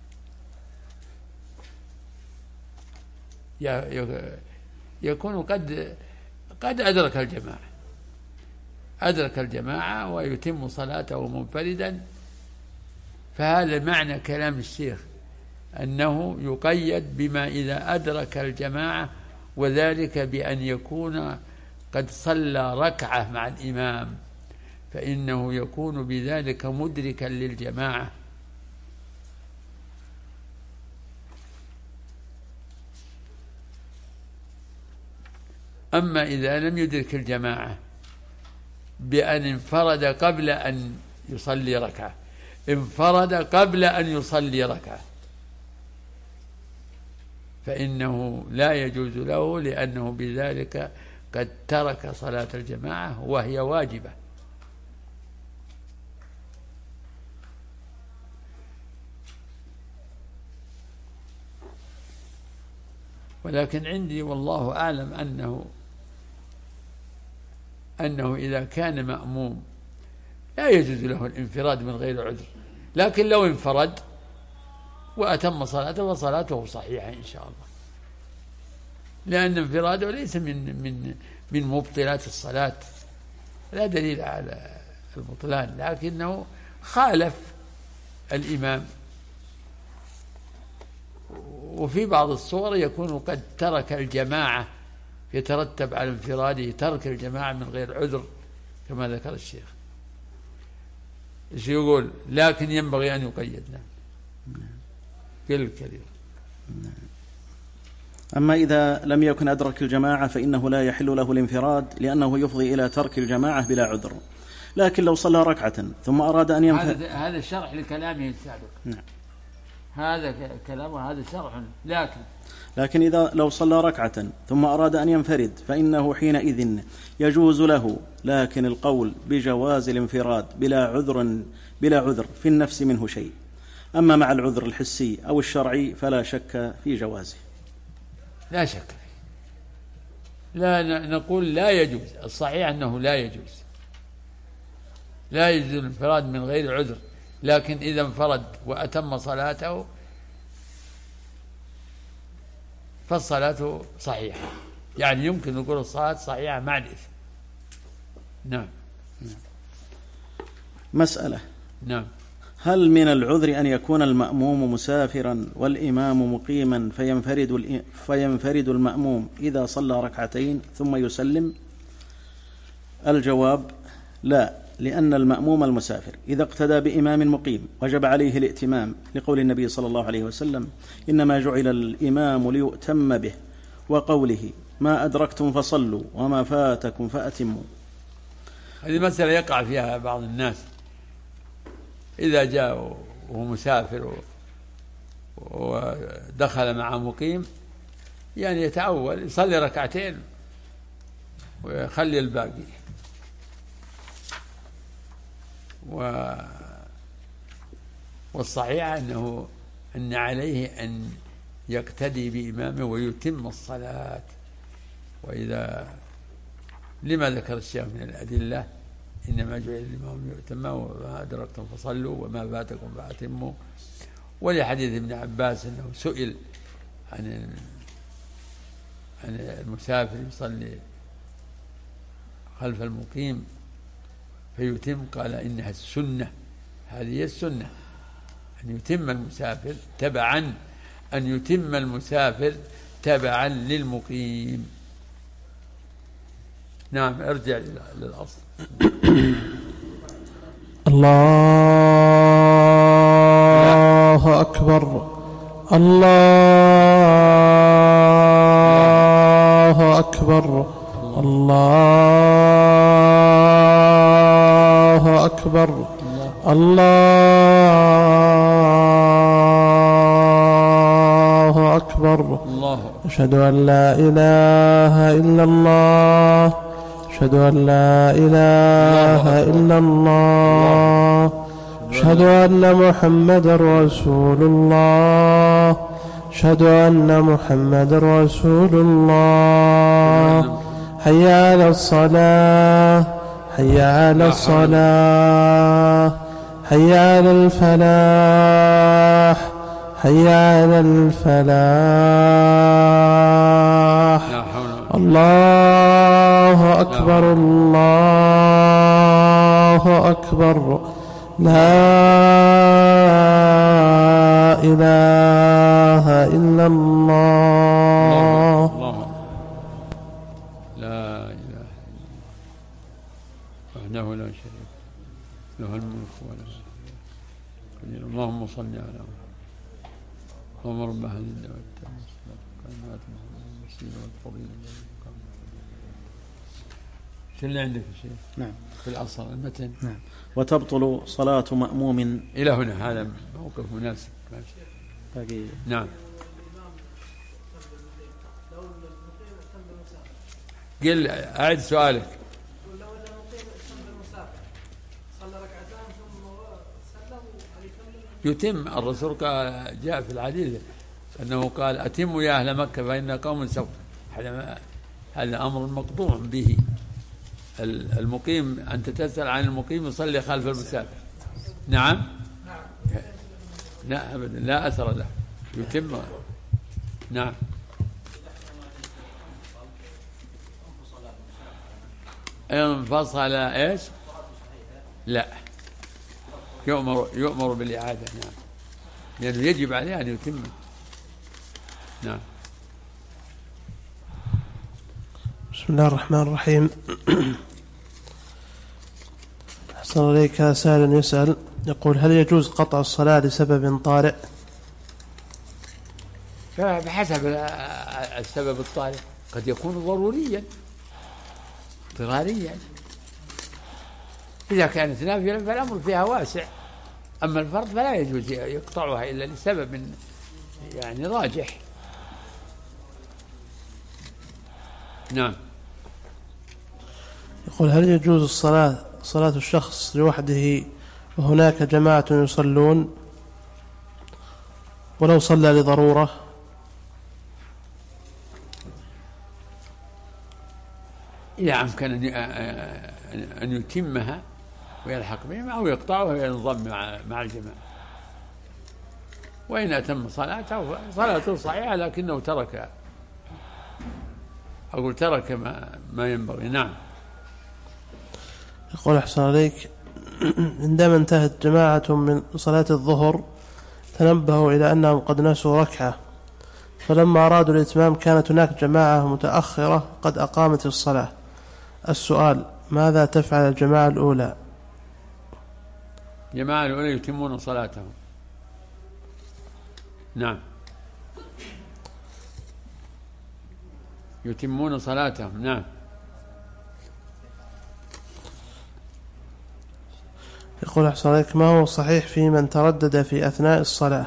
يكون قد قد أدرك الجماعة أدرك الجماعة ويتم صلاته منفردا. فهذا معنى كلام الشيخ أنه يقيد بما إذا أدرك الجماعة، وذلك بأن يكون قد صلى ركعة مع الإمام، فإنه يكون بذلك مدركا للجماعة. أما إذا لم يدرك الجماعة بأن انفرد قبل أن يصلي ركعة انفرد قبل أن يصلي ركعة فإنه لا يجوز له، لأنه بذلك قد ترك صلاة الجماعة وهي واجبة. ولكن عندي والله أعلم أنه أنه إذا كان مأموم لا يجوز له الانفراد من غير عذر، لكن لو انفرد وأتم صلاته فصلاته صحيحة إن شاء الله، لأن انفراده ليس من من من مبطلات الصلاة، لا دليل على البطلان، لكنه خالف الإمام. وفي بعض الصور يكون قد ترك الجماعة، يترتب على انفراده ترك الجماعة من غير عذر كما ذكر الشيخ. ايش يقول؟ لكن ينبغي أن يقيد. نعم كل كثير. أما إذا لم يكن أدرك الجماعة فإنه لا يحل له الانفراد، لأنه يفضي إلى ترك الجماعة بلا عذر. لكن لو صلى ركعة ثم أراد أن ينفرد، هذا شرح لكلامه السابق. نعم هذا كلام وهذا شرح. لكن لكن إذا لو صلى ركعة ثم أراد أن ينفرد فإنه حينئذ يجوز له، لكن القول بجواز الانفراد بلا عذر بلا عذر في النفس منه شيء. أما مع العذر الحسي أو الشرعي فلا شك في جوازه. لا شك فيه. لا نقول لا يجوز، الصحيح أنه لا يجوز لا يجوز الانفراد من غير عذر، لكن إذا انفرد وأتم صلاته فالصلاة صحيحة، يعني يمكن نقول الصلاة صحيحة مع الإثم. نعم. مسألة. نعم. هل من العذر أن يكون المأموم مسافرا والإمام مقيما فينفرد فينفرد المأموم إذا صلى ركعتين ثم يسلم؟ الجواب لا، لأن المأموم المسافر إذا اقتدى بإمام مقيم وجب عليه الائتمام، لقول النبي صلى الله عليه وسلم: إنما جعل الإمام ليؤتم به، وقوله: ما أدركتم فصلوا وما فاتكم فأتموا. هذه مسألة يقع فيها بعض الناس، إذا جاء وهو مسافر ودخل مع مقيم يعني يتعول يصلي ركعتين ويخلي الباقي، و والصحيح أنه أن عليه أن يقتدي بإمامه ويتم الصلاة. وإذا لما ذكر الشيخ من الأدلة: إنما جعل الإمام يؤتم وما أدركتم فصلوا وما فاتكم فأتموا، ولحديث ابن عباس أنه سئل عن عن المسافر يصلي خلف المقيم فيتم، قال: إنها السنة، هذه هي السنة أن يتم المسافر تبعا أن يتم المسافر تبعا للمقيم. نعم، ارجع للأصل. الله أكبر، الله أكبر، الله أكبر، الله الله أشهد أن لا إله إلا الله أشهد أن لا إله إلا الله أشهد أن محمدا رسول الله أشهد أن محمدا رسول الله حي على الصلاة حي على الصلاة حي على الفلاح حي على الفلاح الله أكبر الله أكبر لا إله إلا الله الله لا إله إلا وحده لا شريك له الملك وله الحمد. اللهم صل على محمد اللهم رب هذه الدعوة التامة والصلاة والسلام والفضيلة. شو اللي عندك يا شيخ؟ نعم في الأصل المتن. نعم. وتبطل صلاة مأموم إلى هنا، هذا موقف مناسب. باقي. نعم. قل أعد سؤالك. يتم. الرسول جاء في الحديث أنه قال أتموا يا أهل مكة فإن قوم سوء. هذا هذا أمر مقطوع به. المقيم أنت تسأل عن المقيم يصلي خلف المسافر. نعم. لا أبدا، لا أثر له. يتم. نعم. انفصل ايش؟ لا، يؤمر يؤمر بالإعادة. نعم، لأنه يجب عليه أن يتم. نعم. بسم الله الرحمن الرحيم. أحسن إليك. سائل يسأل يقول: هل يجوز قطع الصلاة لسبب طارئ؟ بحسب السبب الطارئ، قد يكون ضروريا اضطراريا. إذا كانت نافلة فالأمر فيها واسع، أما الفرض فلا يجوز يقطعها إلا لسبب يعني راجح. نعم. يقول: هل يجوز الصلاة صلاة الشخص لوحده وهناك جماعة يصلون ولو صلى لضرورة؟ إذا أمكن أن يتمها ويلحق بهم أو يقطعها وينضم مع الجماعة. وإن أتم صلاته صلاته صحيحة لكنه ترك أقول ترك ما, ما ينبغي. نعم. يقول: أحسن عليك. عندما انتهت جماعة من صلاة الظهر تنبهوا إلى أنهم قد نسوا ركعة، فلما أرادوا الإتمام كانت هناك جماعة متأخرة قد أقامت الصلاة. السؤال: ماذا تفعل الجماعة الأولى؟ الجماعة الأولى يتمون صلاتهم. نعم، يتمون صلاتهم. نعم. يقول: أحسن عليك، ما هو صحيح في من تردد في أثناء الصلاة؟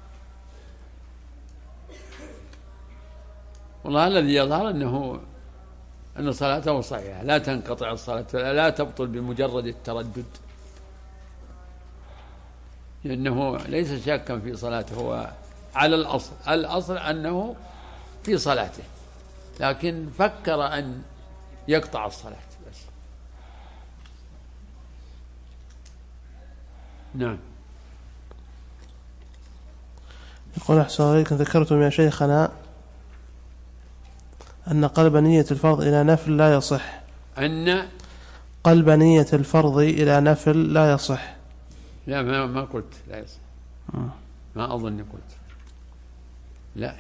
والله الذي يظهر أنه أن صلاته صحيحة، لا تنقطع الصلاة، لا تبطل بمجرد التردد، لأنه ليس شاكا في صلاته. هو على الأصل الأصل أنه في صلاته، لكن فكر أن يقطع الصلاة بس. نعم. يقول: أحسن عليك، ذكرتم يا شيخنا أن قلب نية الفرض إلى نفل لا يصح. أن قلب نية الفرض إلى نفل لا يصح. لا، ما ما قلت لا يصح. ما أظن قلت لا.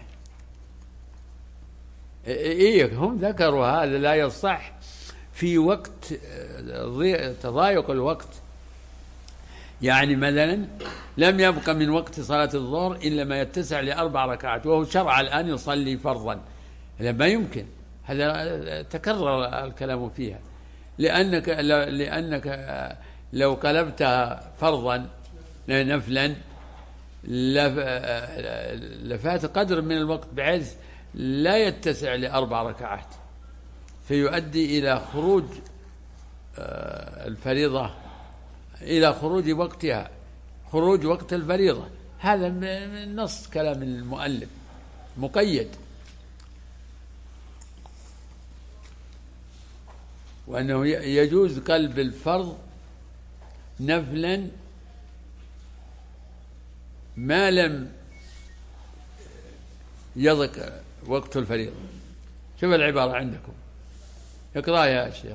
إيه، هم ذكروا هذا لا يصح في وقت تضايق الوقت. يعني مثلا لم يبقى من وقت صلاة الظهر إلا ما يتسع لأربع ركعات، وهو شرع الآن يصلي فرضا. هذا ما يمكن، هذا تكرر الكلام فيها، لأنك لأنك لو قلبتها فرضا نفلا لفات قدر من الوقت، بحيث لا يتسع لأربع ركعات، فيؤدي إلى خروج الفريضة، إلى خروج وقتها، خروج وقت الفريضة. هذا من نص كلام المؤلف مقيد. وأنه يجوز قلب الفرض نفلا ما لم يضق وقت الفريضة. شوف العبارة عندكم، اقرأ يا شيخ.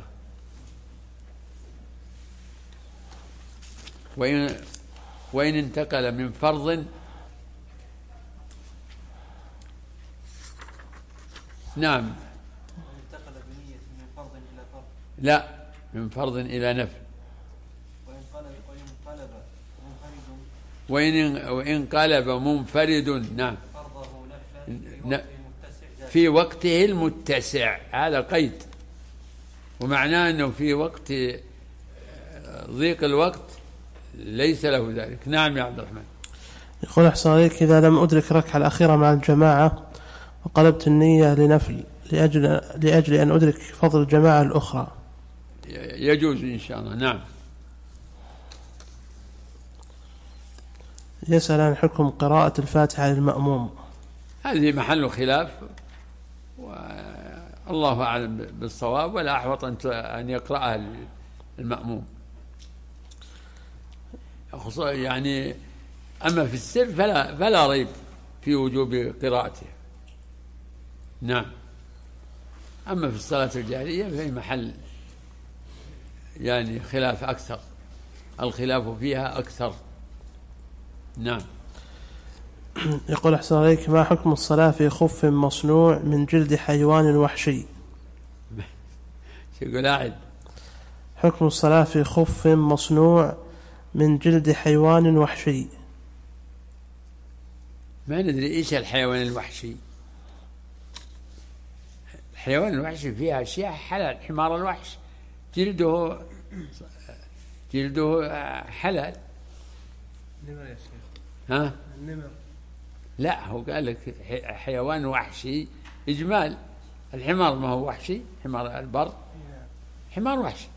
وإن, وإن انتقل من فرض، نعم، انتقل بنية من فرض إلى فرض، لا، من فرض إلى نفل. وإن وإن قلب منفرد، نعم، فرضه نفلا في وقته المتسع، هذا قيد، ومعناه أنه في وقت ضيق الوقت ليس له ذلك. نعم يا عبد الرحمن. يقول أحسن عليك: إذا لم أدرك ركعة الأخيرة مع الجماعة وقلبت النية لنفل لأجل, لأجل أن أدرك فضل الجماعة الأخرى، يجوز إن شاء الله. نعم. يسأل عن حكم قراءة الفاتحة للمأموم. هذه محل خلاف، والله أعلم بالصواب، ولا أحوط أن يقرأها المأموم يعني. أما في السر فلا, فلا ريب في وجوب قراءته. نعم. أما في الصلاة الجاهرية فهي محل يعني خلاف أكثر، الخلاف فيها أكثر. نعم. يقول أحسن عليك: ما حكم الصلاة في خف مصنوع من جلد حيوان وحشي؟ يقول أعد. حكم الصلاة في خف مصنوع من جلد حيوان وحشي. ما ندري إيش الحيوان الوحشي. الحيوان الوحشي فيها أشياء حلال. حمار الوحش جلده جلده حلال. النمر يا شيخ. ها؟ النمر. لا، هو قال لك حيوان وحشي إجمال. الحمار ما هو وحشي، حمار البر حمار وحشي.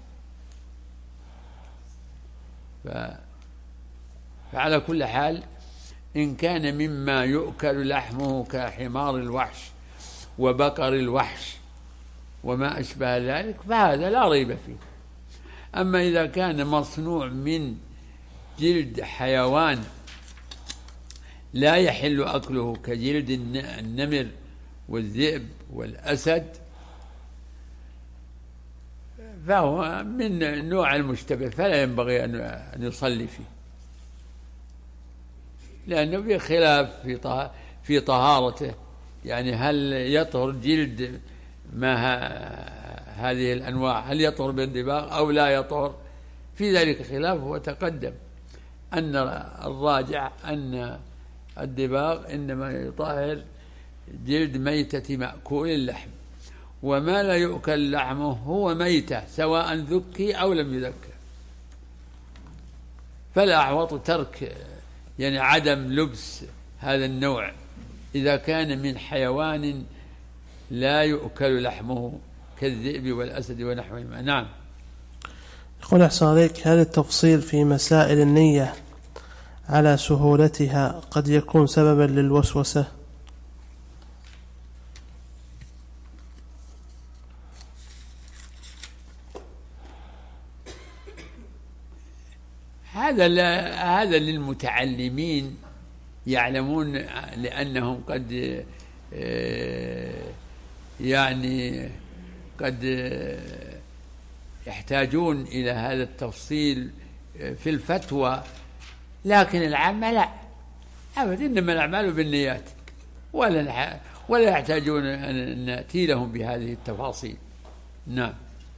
ف... فعلى كل حال، إن كان مما يؤكل لحمه كحمار الوحش وبقر الوحش وما أشبه ذلك فهذا لا ريب فيه. أما إذا كان مصنوع من جلد حيوان لا يحل أكله كجلد النمر والذئب والأسد فهو من نوع المشتبه، فلا ينبغي أن يصلي فيه، لأنه في خلاف في في طهارته. يعني هل يطهر جلد ما هذه الأنواع، هل يطهر بالدباغ أو لا يطهر؟ في ذلك خلاف، وتقدم أن الراجع أن الدباغ إنما يطهر جلد ميتة مأكول اللحم، وما لا يؤكل لحمه هو ميتة سواء ذكي أو لم يذكى. فلا أحوط ترك يعني عدم لبس هذا النوع إذا كان من حيوان لا يؤكل لحمه كالذئب والأسد ونحوهما. نعم. يقول أحسن عليك: هل التفصيل في مسائل النية على سهولتها قد يكون سببا للوسوسة؟ هذا هذا للمتعلمين يعلمون، لأنهم قد يعني قد يحتاجون إلى هذا التفصيل في الفتوى، لكن العامة لا أبدا، إنما الأعمال بالنيات، ولا ولا يحتاجون أن نأتي لهم بهذه التفاصيل. نعم.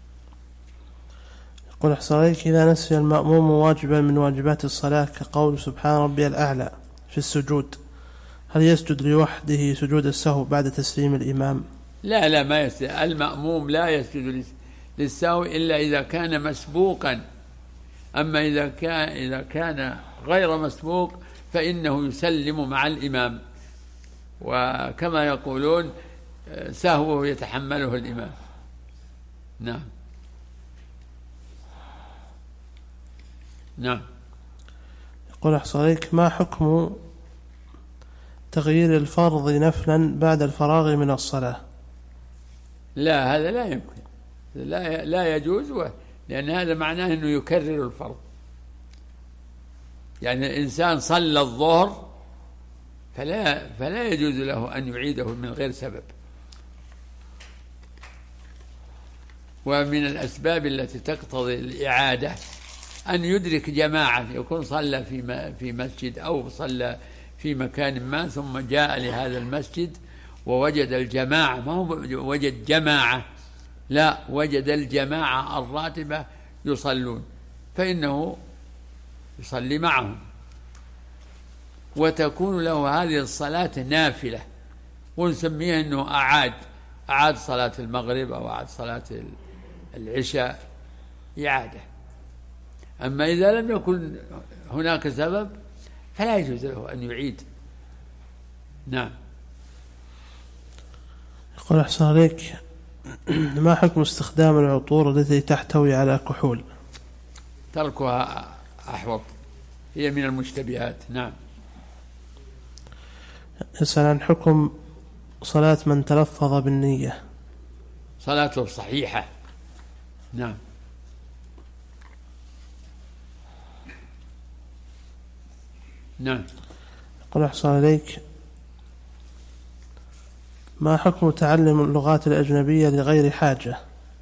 يقول أحسن عليك: إذا نسي المأموم واجبا من واجبات الصلاة كقول سبحان ربي الأعلى في السجود، هل يسجد لوحده سجود السهو بعد تسليم الإمام؟ لا لا ما يسجد. المأموم لا يسجد للسهو إلا إذا كان مسبوقا. أما إذا كان إذا كان غير مسبوق فإنه يسلم مع الإمام، وكما يقولون سهوه يتحمله الإمام. نعم. نعم. يقول أحسن عليك، ما حكم تغيير الفرض نفلا بعد الفراغ من الصلاة؟ لا، هذا لا يمكن، لا لا يجوز، لأن هذا معناه أنه يكرر الفرض. يعني الإنسان صلى الظهر فلا فلا يجوز له أن يعيده من غير سبب. ومن الأسباب التي تقتضي الإعادة أن يدرك جماعة، يكون صلى في في مسجد أو صلى في مكان ما ثم جاء لهذا المسجد ووجد الجماعة، ما هو وجد جماعة، لا، وجد الجماعة الراتبة يصلون، فإنه يصلي معهم، وتكون له هذه الصلاة نافلة، ونسميها أنه أعاد أعاد صلاة المغرب أو أعاد صلاة العشاء إعادة. أما إذا لم يكن هناك سبب فلا يجوز له أن يعيد. نعم. يقول أحسن عليك، ما حكم استخدام العطور التي تحتوي على كحول؟ تركها أحوط، هي من المشتبهات. نعم. يسأل عن حكم صلاة من تلفظ بالنية. صلاته صحيحة. نعم. نعم. يقول أحسن عليك، ما حكم تعلم اللغات الأجنبية لغير حاجة؟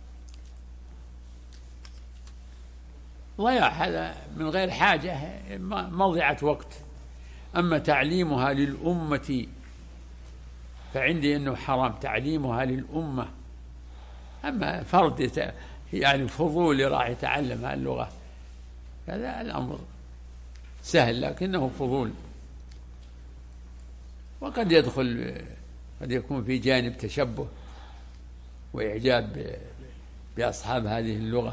ضياع، هذا من غير حاجة، مضيعة وقت. أما تعليمها للأمة فعندي أنه حرام تعليمها للأمة. أما فرد يعني فضولي راح يتعلم هاللغة، هذا الأمر سهل، لكنه فضول، وقد يدخل قد يكون في جانب تشبه وإعجاب بأصحاب هذه اللغة.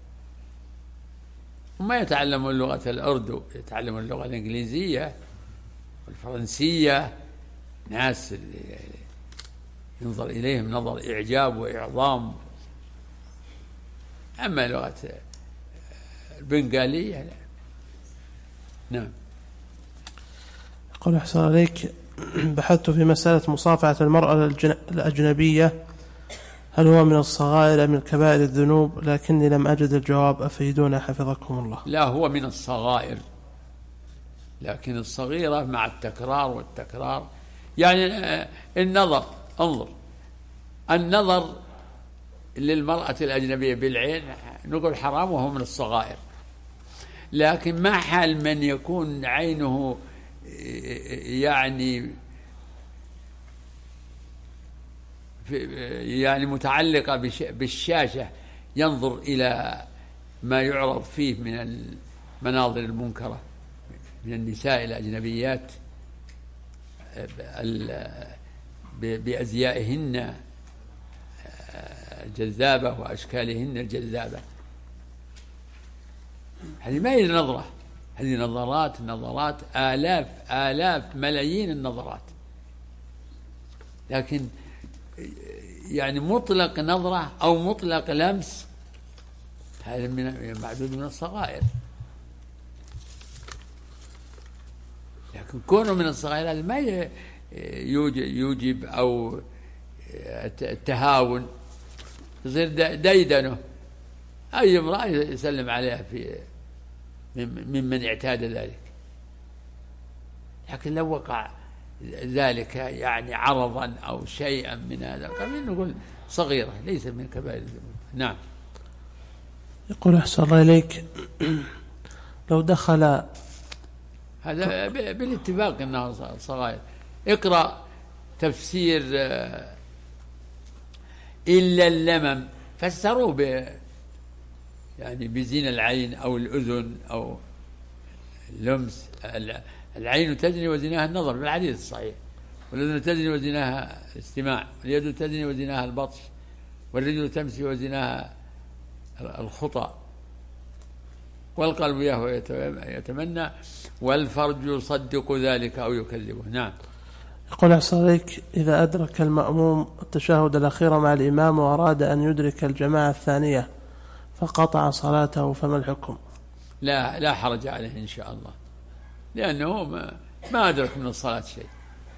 وما يتعلم اللغة الأردو، يتعلم اللغة الإنجليزية والفرنسية، ناس ينظر إليهم نظر إعجاب وإعظام. أما لغة البنغالية لا. نعم. يقول أحسن عليك، بحثت في مسألة مصافحة المرأة الأجنبية، هل هو من الصغائر من كبائر الذنوب؟ لكني لم أجد الجواب، أفيدونا حفظكم الله. لا، هو من الصغائر، لكن الصغيرة مع التكرار والتكرار. يعني النظر، انظر، النظر للمرأة الأجنبية بالعين نقول حرام وهو من الصغائر، لكن ما حال من يكون عينه يعني يعني متعلقة بالشاشة، ينظر إلى ما يعرض فيه من المناظر المنكرة من النساء الأجنبيات بأزيائهن الجذابة وأشكالهن الجذابة. هذه ما هي نظرة، هذه نظرات نظرات آلاف آلاف ملايين النظرات، لكن يعني مطلق نظرة أو مطلق لمس هذا من معدود من الصغائر. لكن كونه من الصغائر هذا ما يوجب أو التهاون، يصير ديدنه أي امرأة يسلم عليها في ممن اعتاد ذلك. لكن لو وقع ذلك يعني عرضا أو شيئا من هذا القبيل نقول صغيرة ليس من كبائر الذنوب. نعم. يقول أحسن الله إليك، لو دخل، هذا بالاتفاق أنها صغائر. اقرأ تفسير إلا اللمم، فسروه ب يعني بزين العين أو الأذن أو اللمس. العين تزني وزناها النظر بالحديث الصحيح، والأذن تزني وزناها الاستماع، واليد تزني وزناها البطش، والرجل تمشي وزناها الخطأ، والقلب يهوى يتمنى، والفرج يصدق ذلك أو يكذبه. نعم. يقول أحسن عليك إذا أدرك المأموم التشهد الأخير مع الإمام وأراد أن يدرك الجماعة الثانية فقطع صلاته فما الحكم؟ لا لا حرج عليه إن شاء الله، لأنه ما, ما أدرك من الصلاة شيء.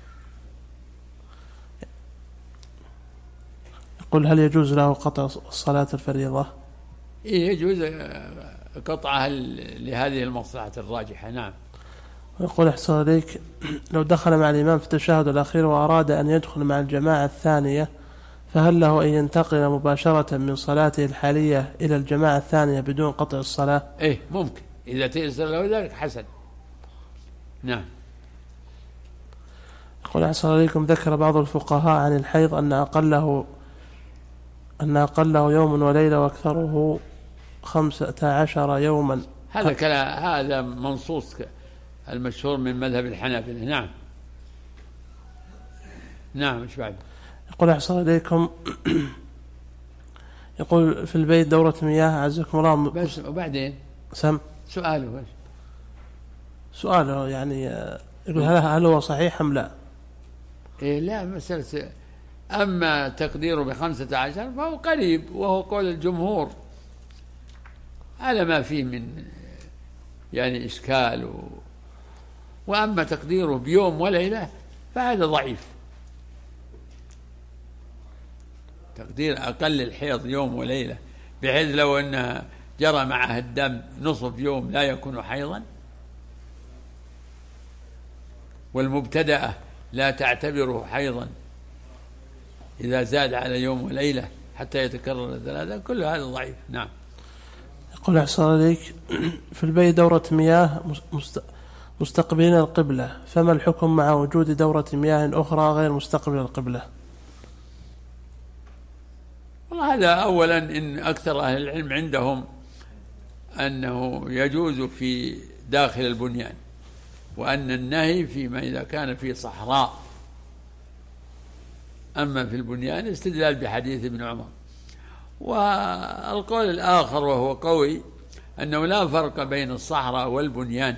يقول هل يجوز له قطع الصلاة الفريضة؟ إيه يجوز قطعها لهذه المصلحة الراجحة. نعم. ويقول أحسن عليك لو دخل مع الإمام في التشهد الأخير وأراد أن يدخل مع الجماعة الثانية فهل له أن ينتقل مباشرة من صلاته الحالية إلى الجماعة الثانية بدون قطع الصلاة؟ إيه ممكن إذا تيسر له ذلك حسن. نعم. يقول أحسن عليكم ذكر بعض الفقهاء عن الحيض أن أقله أن أقله يوم وليلة وأكثره خمسة عشر يوما. هذا كلام، هذا منصوص المشهور من مذهب الحنابلة. نعم. نعم. إيش بعد؟ يقول أحسن عليكم يقول في البيت دورة مياه عزكم الله بس وبعدين سم سؤاله سؤاله يعني يقول هل هل هو صحيح أم لا؟ إيه لا مسألة. أما تقديره بخمسة عشر فهو قريب، وهو قول الجمهور على ما فيه من يعني إشكال و... وأما تقديره بيوم وليلة فهذا ضعيف. تقدير أقل الحيض يوم وليلة بحيث لو أنها جرى معها الدم نصف يوم لا يكون حيضا، والمبتدأة لا تعتبره حيضا إذا زاد على يوم وليلة حتى يتكرر ثلاثة، كل هذا ضعيف. نعم. يقول أحسن عليك في البيت دورة مياه مستقبلين القبلة فما الحكم مع وجود دورة مياه أخرى غير مستقبل القبلة؟ والله هذا أولا إن أكثر أهل العلم عندهم أنه يجوز في داخل البنيان، وأن النهي فيما إذا كان في صحراء، أما في البنيان استدلال بحديث ابن عمر. والقول الآخر وهو قوي أنه لا فرق بين الصحراء والبنيان،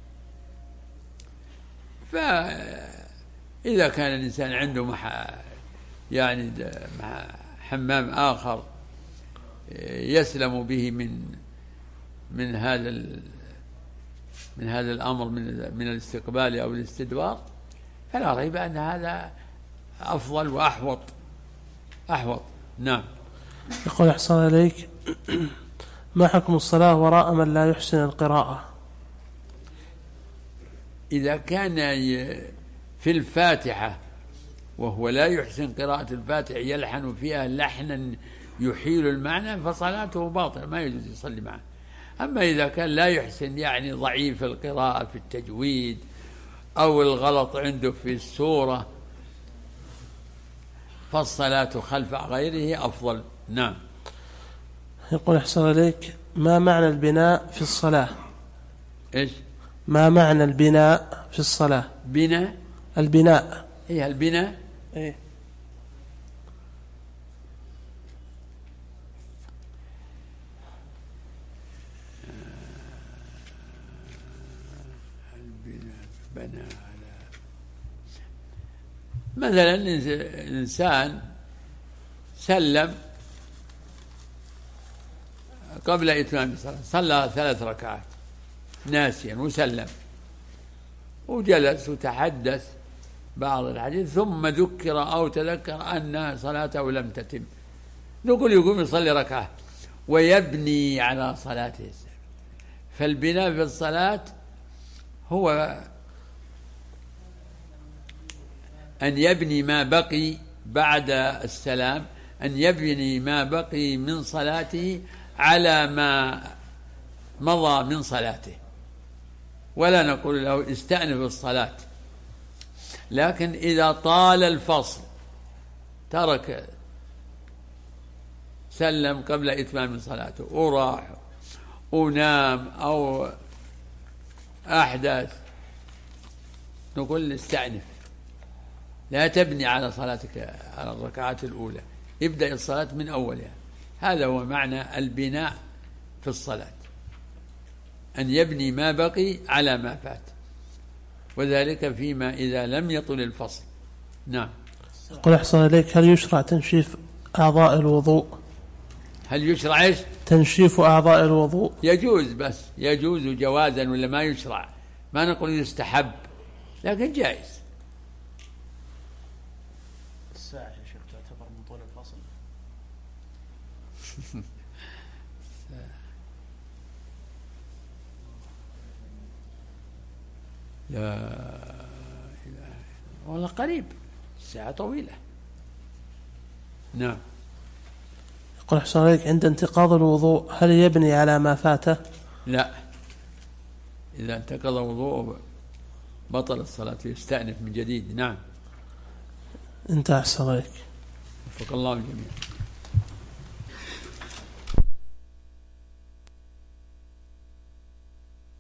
فإذا كان الإنسان عنده مح يعني مح حمام آخر يسلم به من من هذا من هذا الأمر من من الاستقبال أو الاستدبار، فلا ريب أن هذا أفضل وأحوط أحوط. نعم. يقول أحسن عليك ما حكم الصلاة وراء من لا يحسن القراءة؟ إذا كان في الفاتحة وهو لا يحسن قراءة الفاتحة يلحن فيها لحنا يحيل المعنى فصلاته باطلة، ما يجوز يصلي معه. أما إذا كان لا يحسن يعني ضعيف القراءة في التجويد أو الغلط عنده في السورة فالصلاة خلف غيره أفضل. نعم. يقول أحسن عليك ما معنى البناء في الصلاة؟ إيش؟ ما معنى البناء في الصلاة؟ بناء البناء إيه البناء إيه بنى على مثلا إنسان سلم قبل إتمام الصلاة، صلى ثلاث ركعات ناسيا وسلم وجلس وتحدث بعض الحديث ثم ذكر أو تذكر أن صلاته لم تتم، نقول يقوم يصلي ركعة ويبني على صلاته. فالبناء في الصلاة هو أن يبني ما بقي بعد السلام، أن يبني ما بقي من صلاته على ما مضى من صلاته، ولا نقول له استأنف الصلاة. لكن إذا طال الفصل ترك سلم قبل إتمام صلاته وراح ونام أو أحدث، نقول استأنف، لا تبني على صلاتك على الركعات الأولى، ابدأ الصلاة من أولها. هذا هو معنى البناء في الصلاة، أن يبني ما بقي على ما فات، وذلك فيما إذا لم يطل الفصل. نعم. يقول أحسن إليك، هل يشرع تنشيف أعضاء الوضوء؟ هل يشرع إيش؟ تنشيف أعضاء الوضوء. يجوز، بس يجوز جوازا ولا ما يشرع؟ ما نقول يستحب، لكن جائز. الساعة يا شيخ تعتبر من طول الفصل. لا إله والله قريب، الساعة طويلة. نعم. يقول أحسن عليك، عند انتقاض الوضوء هل يبني على ما فاته؟ لا، إذا انتقض وضوءه بطل الصلاة، يستأنف من جديد. نعم. انت أحسن عليك. وفق الله الجميع.